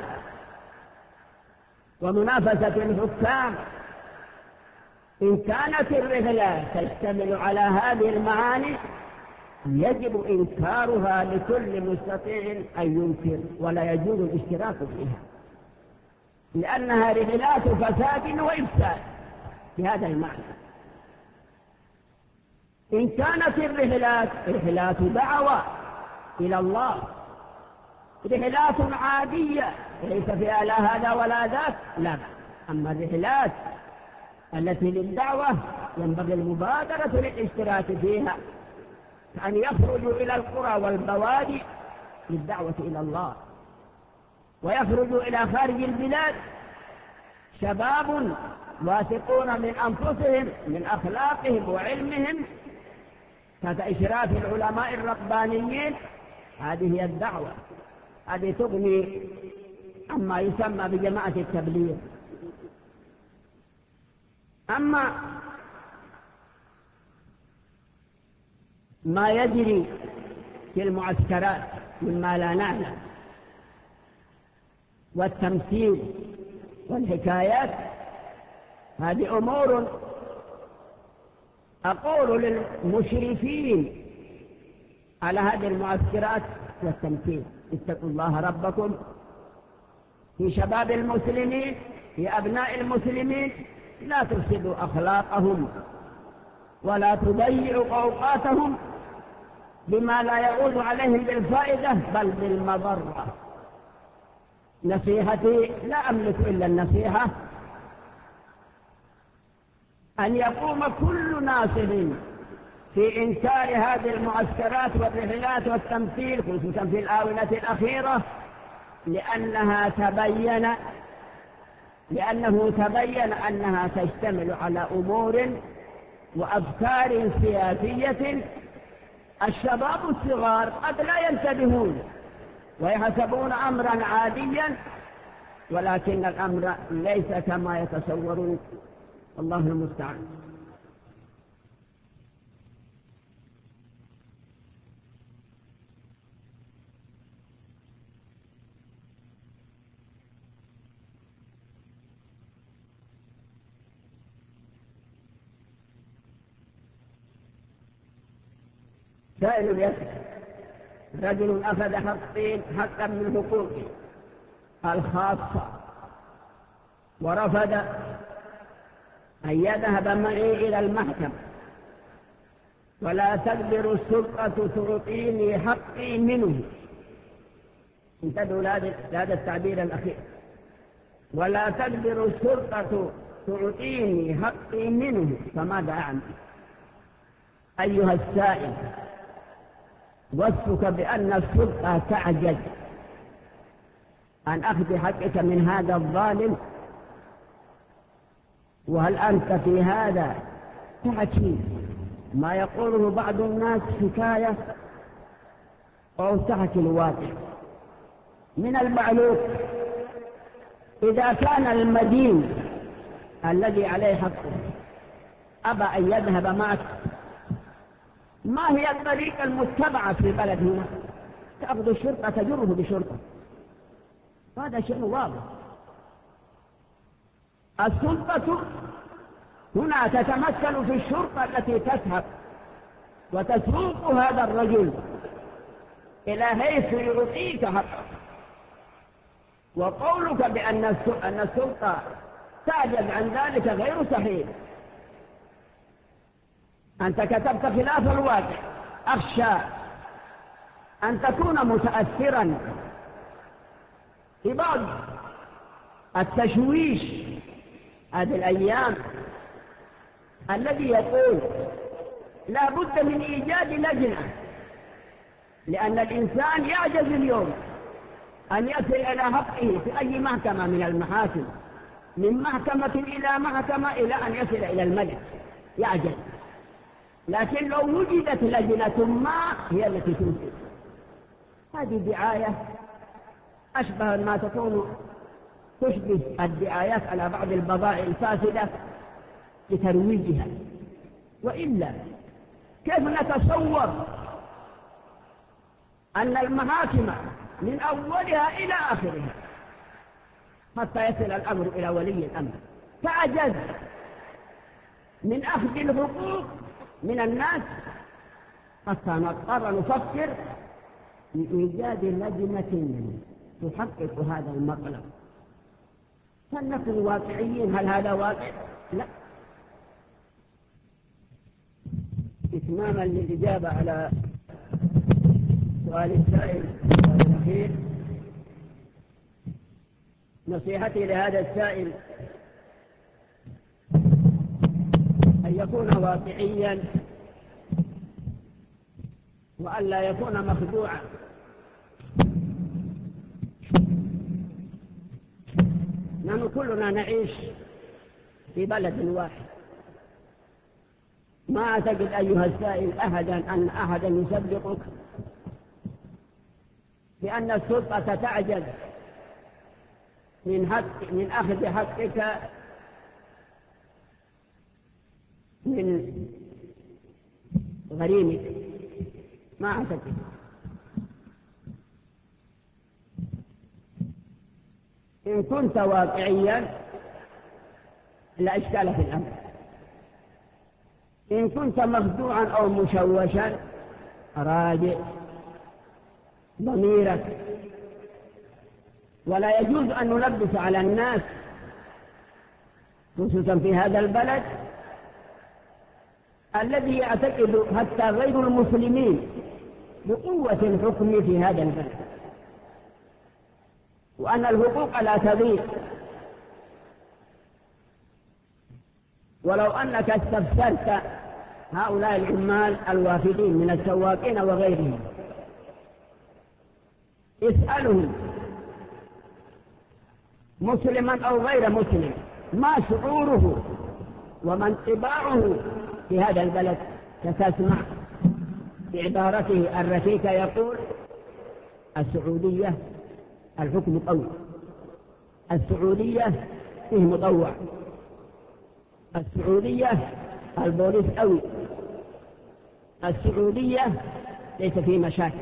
ومنافسة الحكام. إن كانت الرحلات تشتمل على هذه المعاني يجب إنكارها لكل مستطيع أن ينكر، ولا يجوز الاشتراك فيها، لأنها رحلات فساد وإفساد في هذا المعنى. إن كانت الرحلات رحلات دعوة إلى الله، رحلات عادية ليس فيها لا هذا ولا ذاك، لا. أما الرحلات التي للدعوة ينبغي المبادرة للاشتراك فيها، أن يخرجوا إلى القرى والبوادي للدعوة إلى الله، ويخرجوا إلى خارج البلاد شباب واثقون من أنفسهم من أخلاقهم وعلمهم تحت إشراف العلماء الربانيين. هذه هي الدعوة، هذه تغني عما يسمى بجماعة التبليغ. أما ما يجري في المعسكرات مما لا نعلم والتمثيل والحكايات، هذه أمور أقول للمشرفين على هذه المعسكرات والتمثيل: اتقوا الله ربكم في شباب المسلمين، في أبناء المسلمين، لا تفسدوا أخلاقهم ولا تضيعوا أوقاتهم بما لا يعود عليهم بالفائدة بل بالمضرة. نصيحتي لا أملك إلا النصيحة، أن يقوم كل ناصر في إنكار هذه المعسكرات والرحلات والتمثيل، خصوصا في الآونة الأخيرة، لأنها تبين لأنه تبين أنها تشتمل على أمور وأفكار سياسية الشباب الصغار قد لا ينتبهون ويحسبون أمرا عاديا، ولكن الأمر ليس كما يتصورون. الله المستعان. سائل يسأل: رجل أخذ حقين حقا من حقوقه الخاصة ورفض أن يذهب معي إلى المحكمة، ولا تقدر السلطة تعطيني حقي منه. انتبهوا لهذا التعبير الأخير: ولا تقدر السلطة تعطيني حقي منه، فماذا أعمل؟ أيها السائل، وصفك بأن السلطة تعجز عن أخذ حقك من هذا الظالم، وهل أنت في هذا تحكي ما يقوله بعض الناس حكاية أو تحكي الواقع؟ من المعلوم إذا كان المدين الذي عليه حقه أبى أن يذهب معك، ما هي الطريقة المتبعة في بلد هنا؟ تأخذ الشرطة تجره بشرطة، هذا شيء واضح. السلطة هنا تتمثل في الشرطة التي تسحب وتسوق هذا الرجل إلى حيث يعطيك حقك. وقولك بأن السلطة تعجز عن ذلك غير صحيح. أنت كتبت خلاف الواقع. أخشى أن تكون متأثرا ببعض التشويش هذه الأيام الذي يقول لا بد من إيجاد لجنة، لأن الإنسان يعجز اليوم أن يصل إلى حقه في أي محكمة من المحاكم، من محكمة إلى محكمة إلى أن يصل إلى الملك، يعجز. لكن لو وجدت لجنة ما هي التي تنفذ. هذه دعاية أشبه ما تكون تشبه الدعايات على بعض البضائع الفاسدة لترويجها. وإلا كيف نتصور أن المحاكم من أولها إلى آخرها حتى يصل الأمر إلى ولي الأمر تعجز من أخذ الحقوق من الناس، حتى نضطر نفكر في إيجاد لجنة تحقق هذا المطلب. فلنكن واقعيين. هل هذا واقع؟ لا. إتماما للإجابة على سؤال السائل الأخير، نصيحتي لهذا السائل أن يكون واقعيا وأن لا يكون مخدوعا. نحن كلنا نعيش في بلد واحد. ما أعتقد أيها السائل أحدا أن أحدا يصدقك بأن السلطة تعجز من حق من أخذ حقك من غريمك. ما أعتقد. إن كنت واقعيا لا إشكال في الأمر. إن كنت مخدوعا أو مشوشا راجع ضميرك. ولا يجوز أن نلبس على الناس خصوصا في هذا البلد الذي يعتقد حتى غير المسلمين بقوة الحكم في هذا البلد، وأن الحقوق لا تضيع. ولو أنك استفسرت هؤلاء العمال الوافدين من السواقين وغيرهم، اسألهم مسلما أو غير مسلم، ما شعوره وما انطباعه في هذا البلد. ستسمع بعبارته الركيكة يقول: السعودية الحكم قوي، السعودية فيه مطوع، السعودية البوليس قوي، السعودية ليس فيه مشاكل،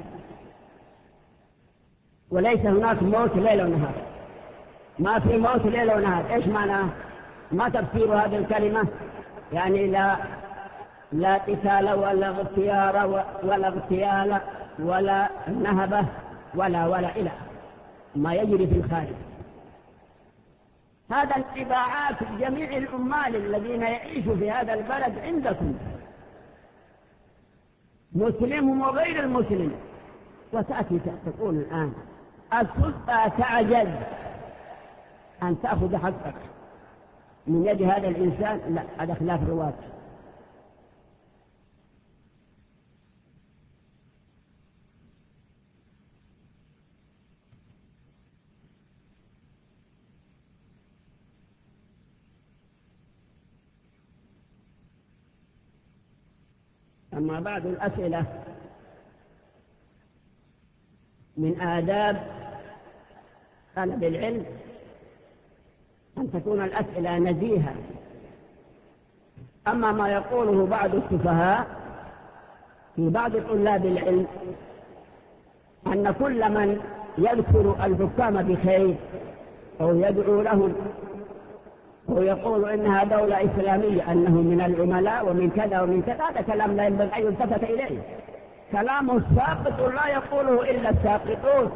وليس هناك موت ليل ونهار. ما في موت ليل ونهار. إيش معناه؟ ما تفسير هذه الكلمة؟ يعني لا لا قتال ولا اغتيار ولا اغتيال ولا نهبة ولا ولا إلى ما يجري في الخارج. هذا انطباعات جميع العمال الذين يعيشوا في هذا البلد عندكم، مسلمهم وغير المسلم. وتأتي تقول الآن السلطة تعجز أن تأخذ حقك من يد هذا الإنسان. لا، هذا خلاف الرواج. أما بعد الأسئلة من آداب طلب العلم أن تكون الأسئلة نزيهة. أما ما يقوله بعض السفهاء في بعض طلاب العلم أن كل من يذكر الحكام بخير أو يدعو لهم أو يقول إنها دولة إسلامية أنهم من العملاء ومن كذا ومن كذا، هذا كلام لا ينبغي أن يلتفت إليه. كلام ساقط لا يقوله إلا الساقطون.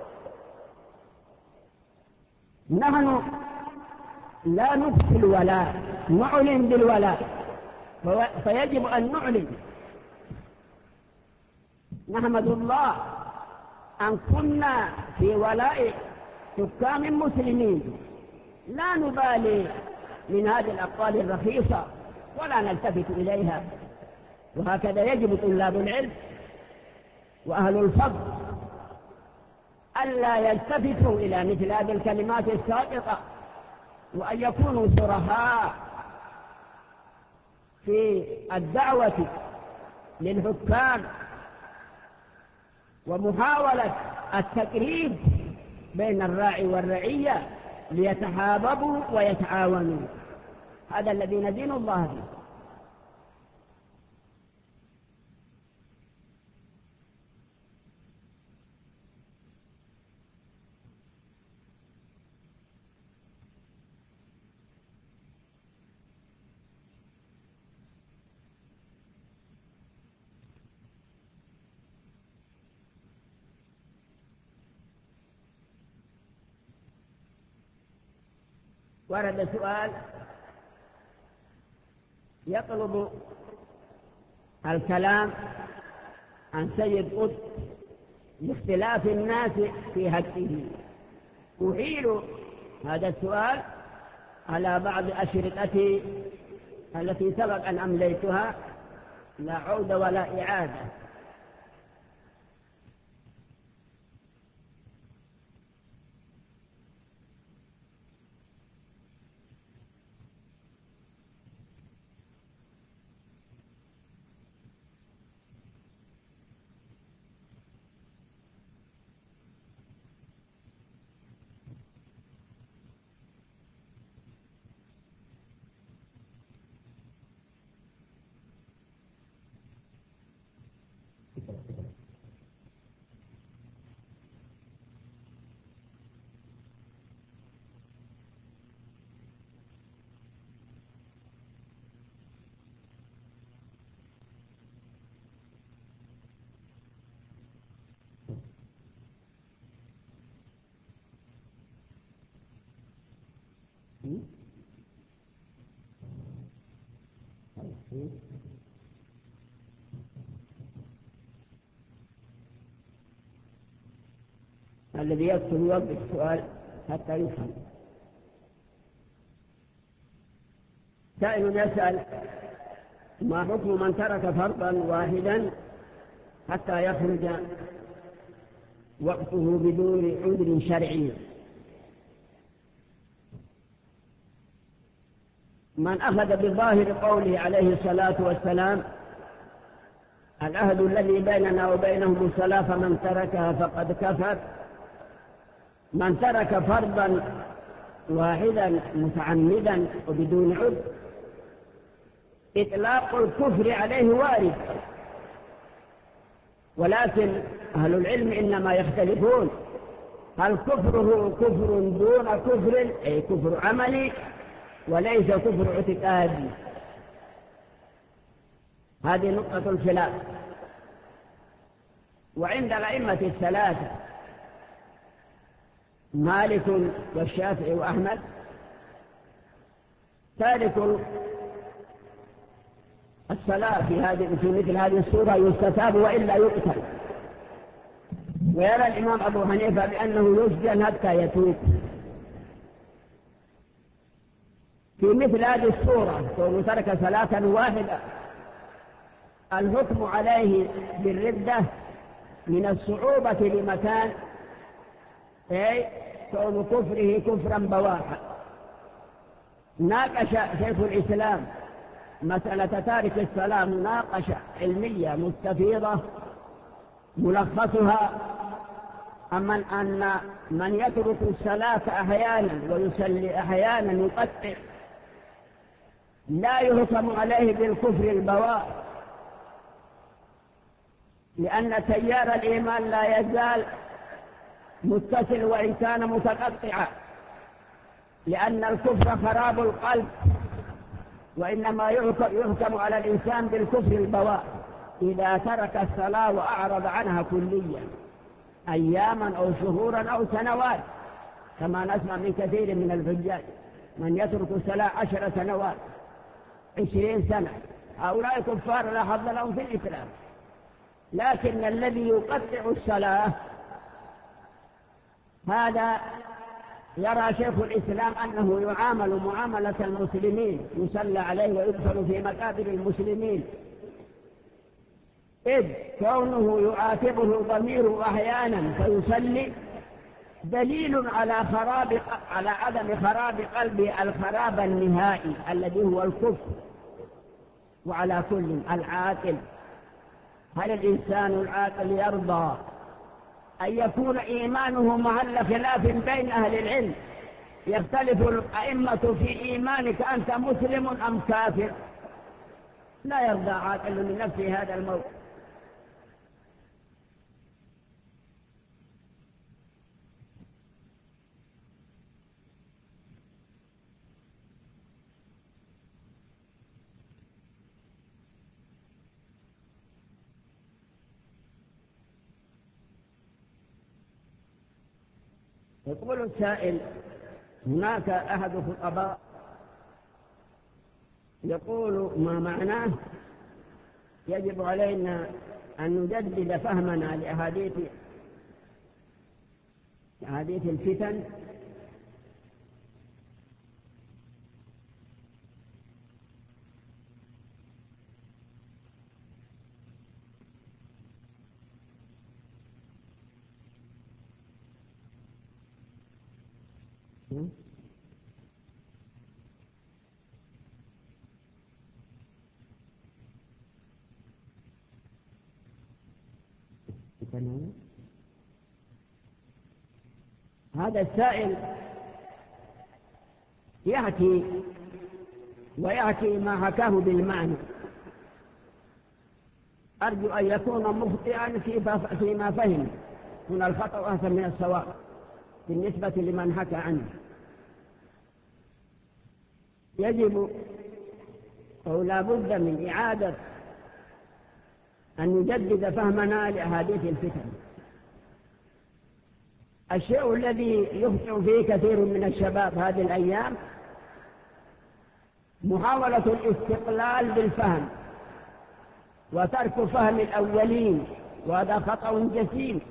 نحن لا نفسي الولاء، نعلن بالولاء، فيجب أن نعلن. نحمد الله أن كنا في ولاء حكام مسلمين، لا نبالي من هذه الأقوال الرخيصة ولا نلتفت إليها. وهكذا يجب طلاب العلم وأهل الفضل ألا يلتفتوا إلى مثل هذه الكلمات الساقطة، وأن يكونوا صرحاء في الدعوة للحكام ومحاولة التقريب بين الراعي والرعية ليتحاببوا ويتعاونوا. هذا الذي ندين الله به. ورد سؤال يطلب الكلام عن سيد قطب لاختلاف الناس في حقه. أحيل هذا السؤال على بعض أشرطتي التي سبق أن أمليتها، لا عود ولا إعادة. الذي يكتب يوقف السؤال حتى يفهم. سائل يسأل: ما حكم من ترك فرضا واحدا حتى يخرج وقته بدون عذر شرعي؟ من أخذ بظاهر قوله عليه الصلاة والسلام العهد الذي بيننا وبينهم الصلاة فمن تركها فقد كفر، من ترك فرضا واحدا متعمدا وبدون عذر إطلاق الكفر عليه وارد، ولكن أهل العلم إنما يختلفون هل كفره كفر دون كفر أي كفر عملي وليس كفر اعتقادي. هذه نقطة الخلاف. وعند الأئمة الثلاثة مالك والشافعي وأحمد تارك الصلاة في هذه في مثل هذه الصورة يستتاب وإلا يقتل. ويرى الإمام أبو حنيفة بأنه يسجن حتى يتوب. في مثل هذه الصورة كونه ترك صلاة واحدة الحكم عليه بالردة من الصعوبة لمكان أي كون كفره كفرا بواحا. ناقش شيخ الإسلام مسألة تارك الصلاة مناقشة علمية مستفيضة ملخصها أما أن من يترك الصلاة أحيانا ويصلي أحيانا يقطع لا يحكم عليه بالكفر البواح، لأن تيار الإيمان لا يزال متصل وإن كان متقطعا، لأن الكفر خراب القلب، وإنما يحكم على الإنسان بالكفر البواح إذا ترك الصلاة وأعرض عنها كليا أياما أو شهورا أو سنوات، كما نسمع من كثير من الحجاج من يترك الصلاة عشر سنوات عشرين سنة، هؤلاء كفار لا حظ لهم في الإسلام. لكن الذي يقطع الصلاة هذا يرى شيخ الإسلام أنه يعامل معاملة المسلمين، يصلى عليه ويدفن في مقابر المسلمين، إذ كونه يعاتبه ضميره أحيانا فيصلي دليل على خراب على عدم خراب قلبه الخراب النهائي الذي هو الكفر. وعلى كل العاقل، هل الإنسان العاقل يرضى أن يكون إيمانه محل خلاف بين أهل العلم، يختلف الأئمة في إيمانك أنت مسلم أم كافر؟ لا يرضى عاقل من نفسه هذا الموت. يقول السائل هناك أحد الخطباء يقول ما معناه يجب علينا أن نجدد فهمنا لأحاديث أحاديث الفتن هذا السائل يحكي ويحكي ما حكاه بالمعنى. أرجو أن يكون مخطئا فيما فهم، هنا الخطأ أحسن من الصواب بالنسبة لمن حكى عنه. يجب أو لا بد من إعادة أن نجدد فهمنا لأحاديث الفتن. الشيء الذي يخطئ فيه كثير من الشباب هذه الأيام محاولة الاستقلال بالفهم وترك فهم الأولين، وهذا خطأ جسيم.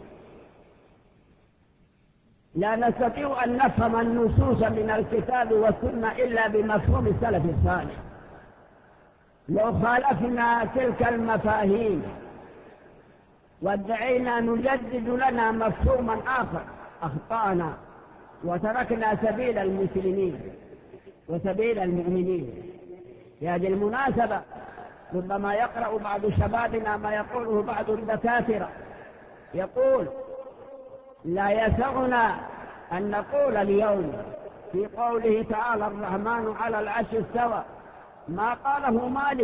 لا نستطيع أن نفهم النصوص من الكتاب والسنة إلا بمفهوم السلف الصالح. لو خالفنا تلك المفاهيم وادعينا نجدد لنا مفهوما آخر أخطأنا وتركنا سبيل المسلمين وسبيل المؤمنين. في هذه المناسبة ربما يقرأ بعض شبابنا ما يقوله بعض الدكاترة، يقول: لا يسعنا أن نقول اليوم في قوله تعالى الرحمن على العرش استوى ما قاله مالك.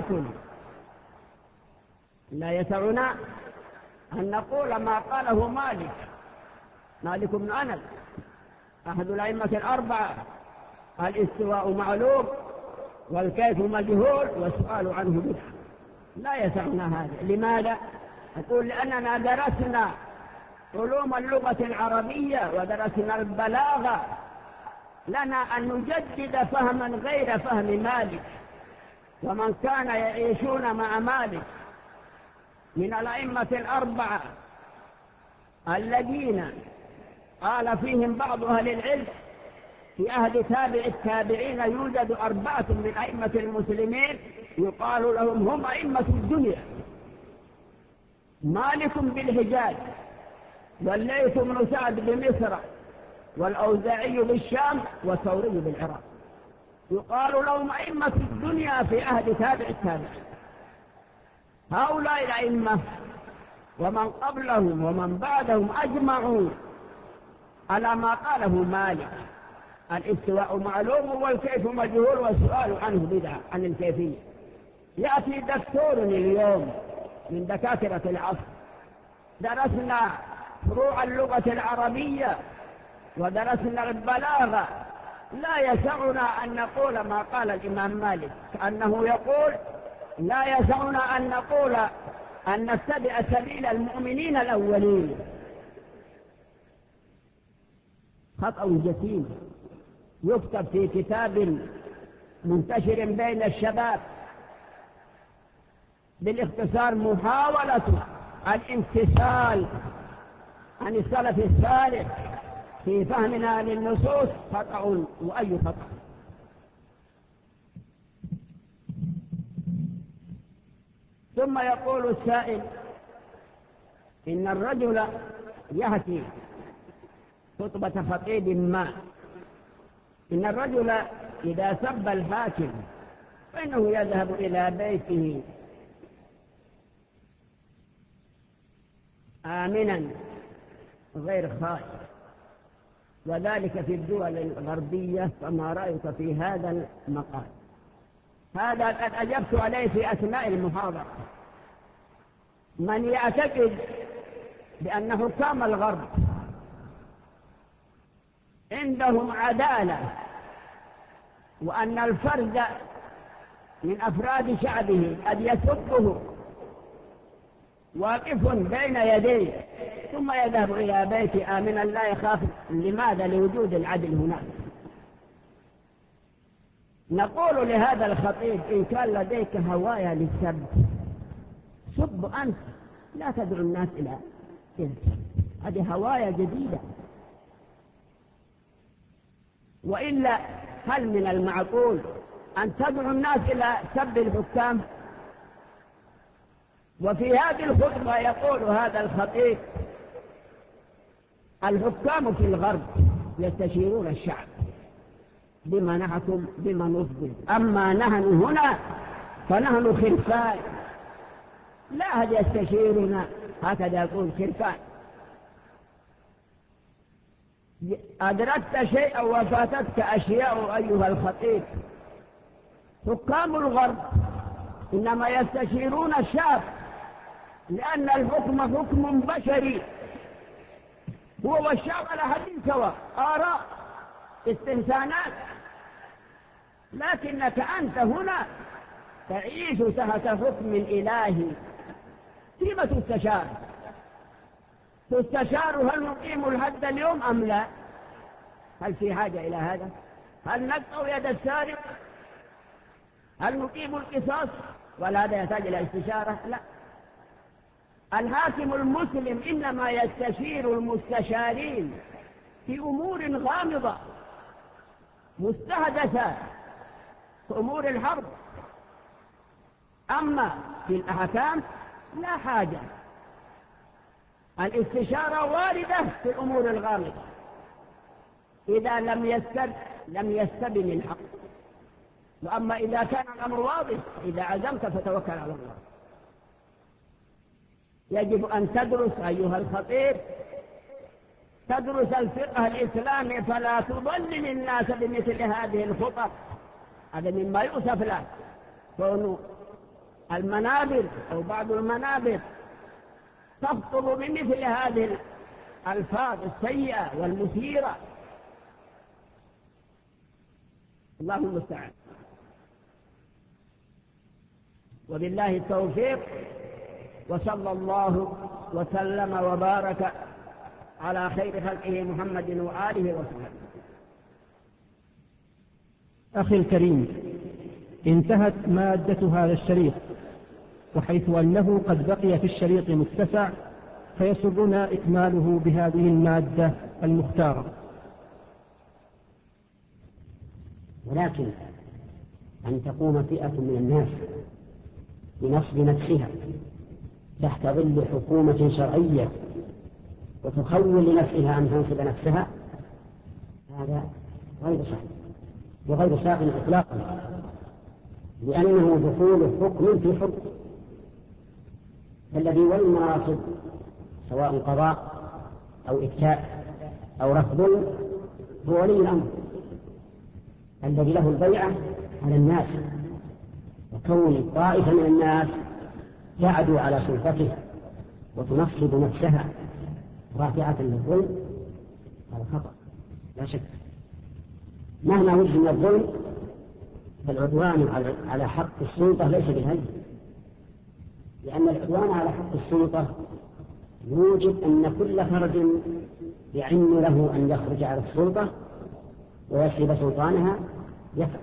لا يسعنا أن نقول ما قاله مالك مالك بن أنس أحد الأئمة الأربعة: الاستواء معلوم والكيف مجهول والسؤال عنه بدعة. لا يسعنا هذا. لماذا؟ أقول: لأننا درسنا علوم اللغة العربية ودرسنا البلاغة، لنا أن نجدد فهما غير فهم مالك ومن كان يعيشون مع مالك من الأئمة الأربعة الذين قال فيهم بعض أهل العلم في عهد تابع التابعين يوجد أربعة من أئمة المسلمين يقال لهم هم أئمة الدنيا: مالك بالحجاز، والليث بن سعد بمصر، والأوزاعي بالشام، والثوري بالعراق. يقال لهم أئمة الدنيا في عهد تابع التابعين. هؤلاء الأئمة ومن قبلهم ومن بعدهم أجمعوا على ما قاله مالك: الاستواء معلوم والكيف مجهول والسؤال عنه بدعة، عن الكيفية. يأتي دكتور اليوم من دكاترة العصر: درسنا فروع اللغة العربية ودرسنا البلاغة، لا يسعنا أن نقول ما قال الإمام مالك، كأنه يقول: لا يسعنا أن نقول أن نتبع سبيل المؤمنين الأولين. خطأ جسيم يكتب في كتاب منتشر بين الشباب بالاختصار: محاولة الانفصال عن السلف الصالح في فهمنا للنصوص. خطأ وأي خطأ. ثم يقول السائل: إن الرجل يحكي خطبة خطيب ما، إن الرجل إذا سب الحاكم فإنه يذهب إلى بيته آمنا غير خائف، وذلك في الدول الغربية، فما رأيك في هذا المقال؟ هذا قد أجبت عليه في أثناء المحاضرة. من يعتقد بأن حكام الغرب عندهم عدالة وأن الفرد من أفراد شعبه قد يسبه واقف بين يديه ثم يذهب إلى بيت آمنا لا يخاف، لماذا؟ لوجود العدل هناك. نقول لهذا الخطيب: إن كان لديك هواية للسب سب أنت، لا تدعو الناس إلى السب، هذه هواية جديدة. وإلا هل من المعقول أن تدعو الناس إلى سب الحكام؟ وفي هذه الخطبة يقول هذا الخطيب: الحكام في الغرب يستشيرون الشعب بما نحكم بما نصدر، أما نحن هنا فنحن خرفان لا أحد يستشيرنا. هكذا يقول: خرفان. أدركت شيئا وفاتتك أشياء أيها الخطيب. حكام الغرب إنما يستشيرون الشعب لأن الحكم حكم بشري، هو والشعب على حد سواء، آراء استنسانات، لكنك أنت هنا تعيش تحت حكم إلهي. فيما تستشار؟ تستشار هل نقيم الحد اليوم أم لا؟ هل في حاجة إلى هذا؟ هل نقطع يد السارق؟ هل نقيم القصاص؟ ولا هذا يحتاج إلى استشارة؟ لا. الحاكم المسلم إنما يستشير المستشارين في أمور غامضة مستحدثة، في أمور الحرب. أما في الأحكام لا حاجة. الاستشارة واردة في الأمور الغامضة إذا لم يستب لم يستبن الحق وأما إذا كان الأمر واضح إذا عزمت فتوكل على الله. يجب أن تدرس أيها الخطيب، تدرس الفقه الإسلامي فلا تضلل الناس بمثل هذه الخطط. هذا مما يؤسف له، كون المنابر أو بعض المنابر تخطب بمثل هذه الألفاظ السيئة والمثيرة. الله المستعان، وبالله التوفيق، وصلى الله وسلم وبارك على خير خلقه محمد وآله وسلم. أخي الكريم، انتهت مادة هذا الشريط، وحيث أنه قد بقي في الشريط متسع فيسرنا إكماله بهذه المادة المختارة. ولكن أن تقوم فئة من الناس بنصب نفسها تحت ظل حكومة شرعية وتخول لنفسها أن تنصب نفسها، هذا غير صحيح وغير ساغ إطلاقا، لأنه دخول حكم في حكم. فالذي ولي المناصب سواء قضاء أو إفتاء أو رفض هو ولي الأمر الذي له البيعة على الناس، وكون طائفة من الناس تعدو على سلطته وتنصب نفسها رافعة للظلم هذا خطأ لا شك. مهما وجد من الظلم فالعدوان على حق السلطة ليس بالهين، لأن العدوان على حق السلطة يوجب أن كل فرد يعن له أن يخرج على السلطة ويسلب سلطانها يفعل.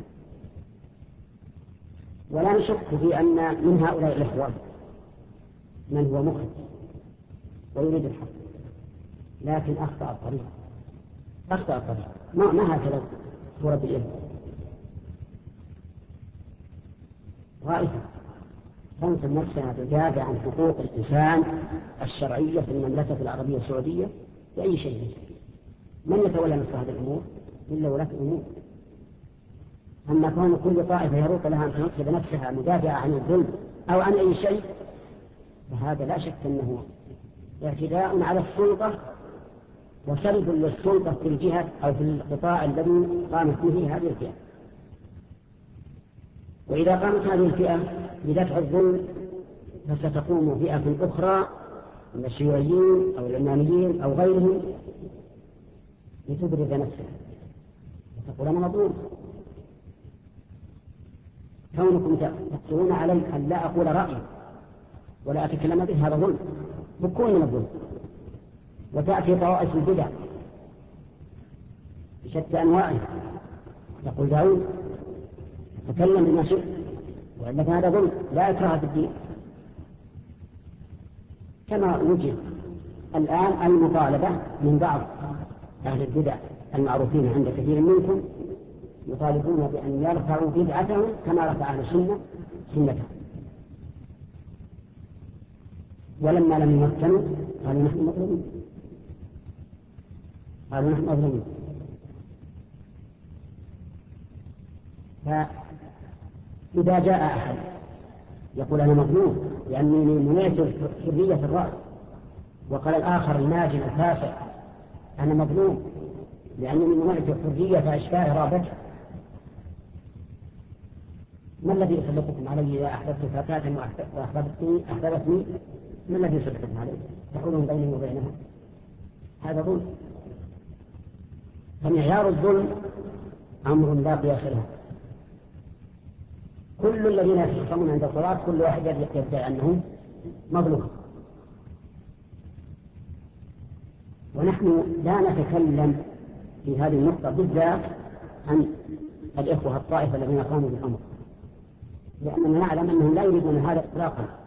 ولا نشك في أن من هؤلاء الإخوان من هو مخرج ويريد الحق، لكن أخطأ الطريق أخطأ الطريق ما, ما هكذا صورة الإذن رائفة تنصب نفسها تدافع عن حقوق الإنسان الشرعية في المملكة العربية السعودية بأي شيء. من يتولى مثل هذه الأمور إلا ولاة الأمور؟ أما كون كل طائفة يروق لها أن تنصب نفسها مدافعة عن الظلم أو عن أي شيء فهذا لا شك أنه اعتداء على السلطة وسلب للسلطة في الجهة أو في القطاع الذي قامت به هذه الفئة. وإذا قامت هذه الفئة بدفع الظلم فستقوم فئة أخرى من الشيوعيين أو العلمانيين أو غيرهم لتبرز نفسها وتقول أنا مظلوم. كونكم تقولون علي أن لا أقول رأيي ولا أتكلم به هذا ظلم، بكون من الظلم. وتأتي طوائف البدع بشتى أنواعها تقول داود تكلم بما شئت وإنك هذا ظلم لا إكراه في الدين. كما وجد الآن المطالبة من بعض أهل البدع المعروفين عند كثير منكم يطالبون بأن يرفعوا بدعتهم كما رفع أهل السنة سنتهم، ولما لم يمكنوا قالوا نحن مظلومين قالوا نحن مظلومين. فإذا جاء أحد يقول أنا مظلوم لأنني منعت حرية الرأي، وقال الآخر الناجل الفاسق أنا مظلوم لأنني منعت حرية أشباه رابطه، ما الذي يسلطكم علي إذا أحببت فتاة وأحببتني أحببتني ما الذي يسلطكم علي تحولون بيني وبينها؟ هذا ظلم. فمعيار الظلم أمر لا قياس له. كل الذين يتخصمون عند الصلاة كل واحد يدعي أنه مظلوم. ونحن لا نتكلم في هذه النقطة بالذات عن الإخوة الطائفة الذين قاموا بالأمر، لأننا نعلم أنهم لا يريدون هذا إطلاقا،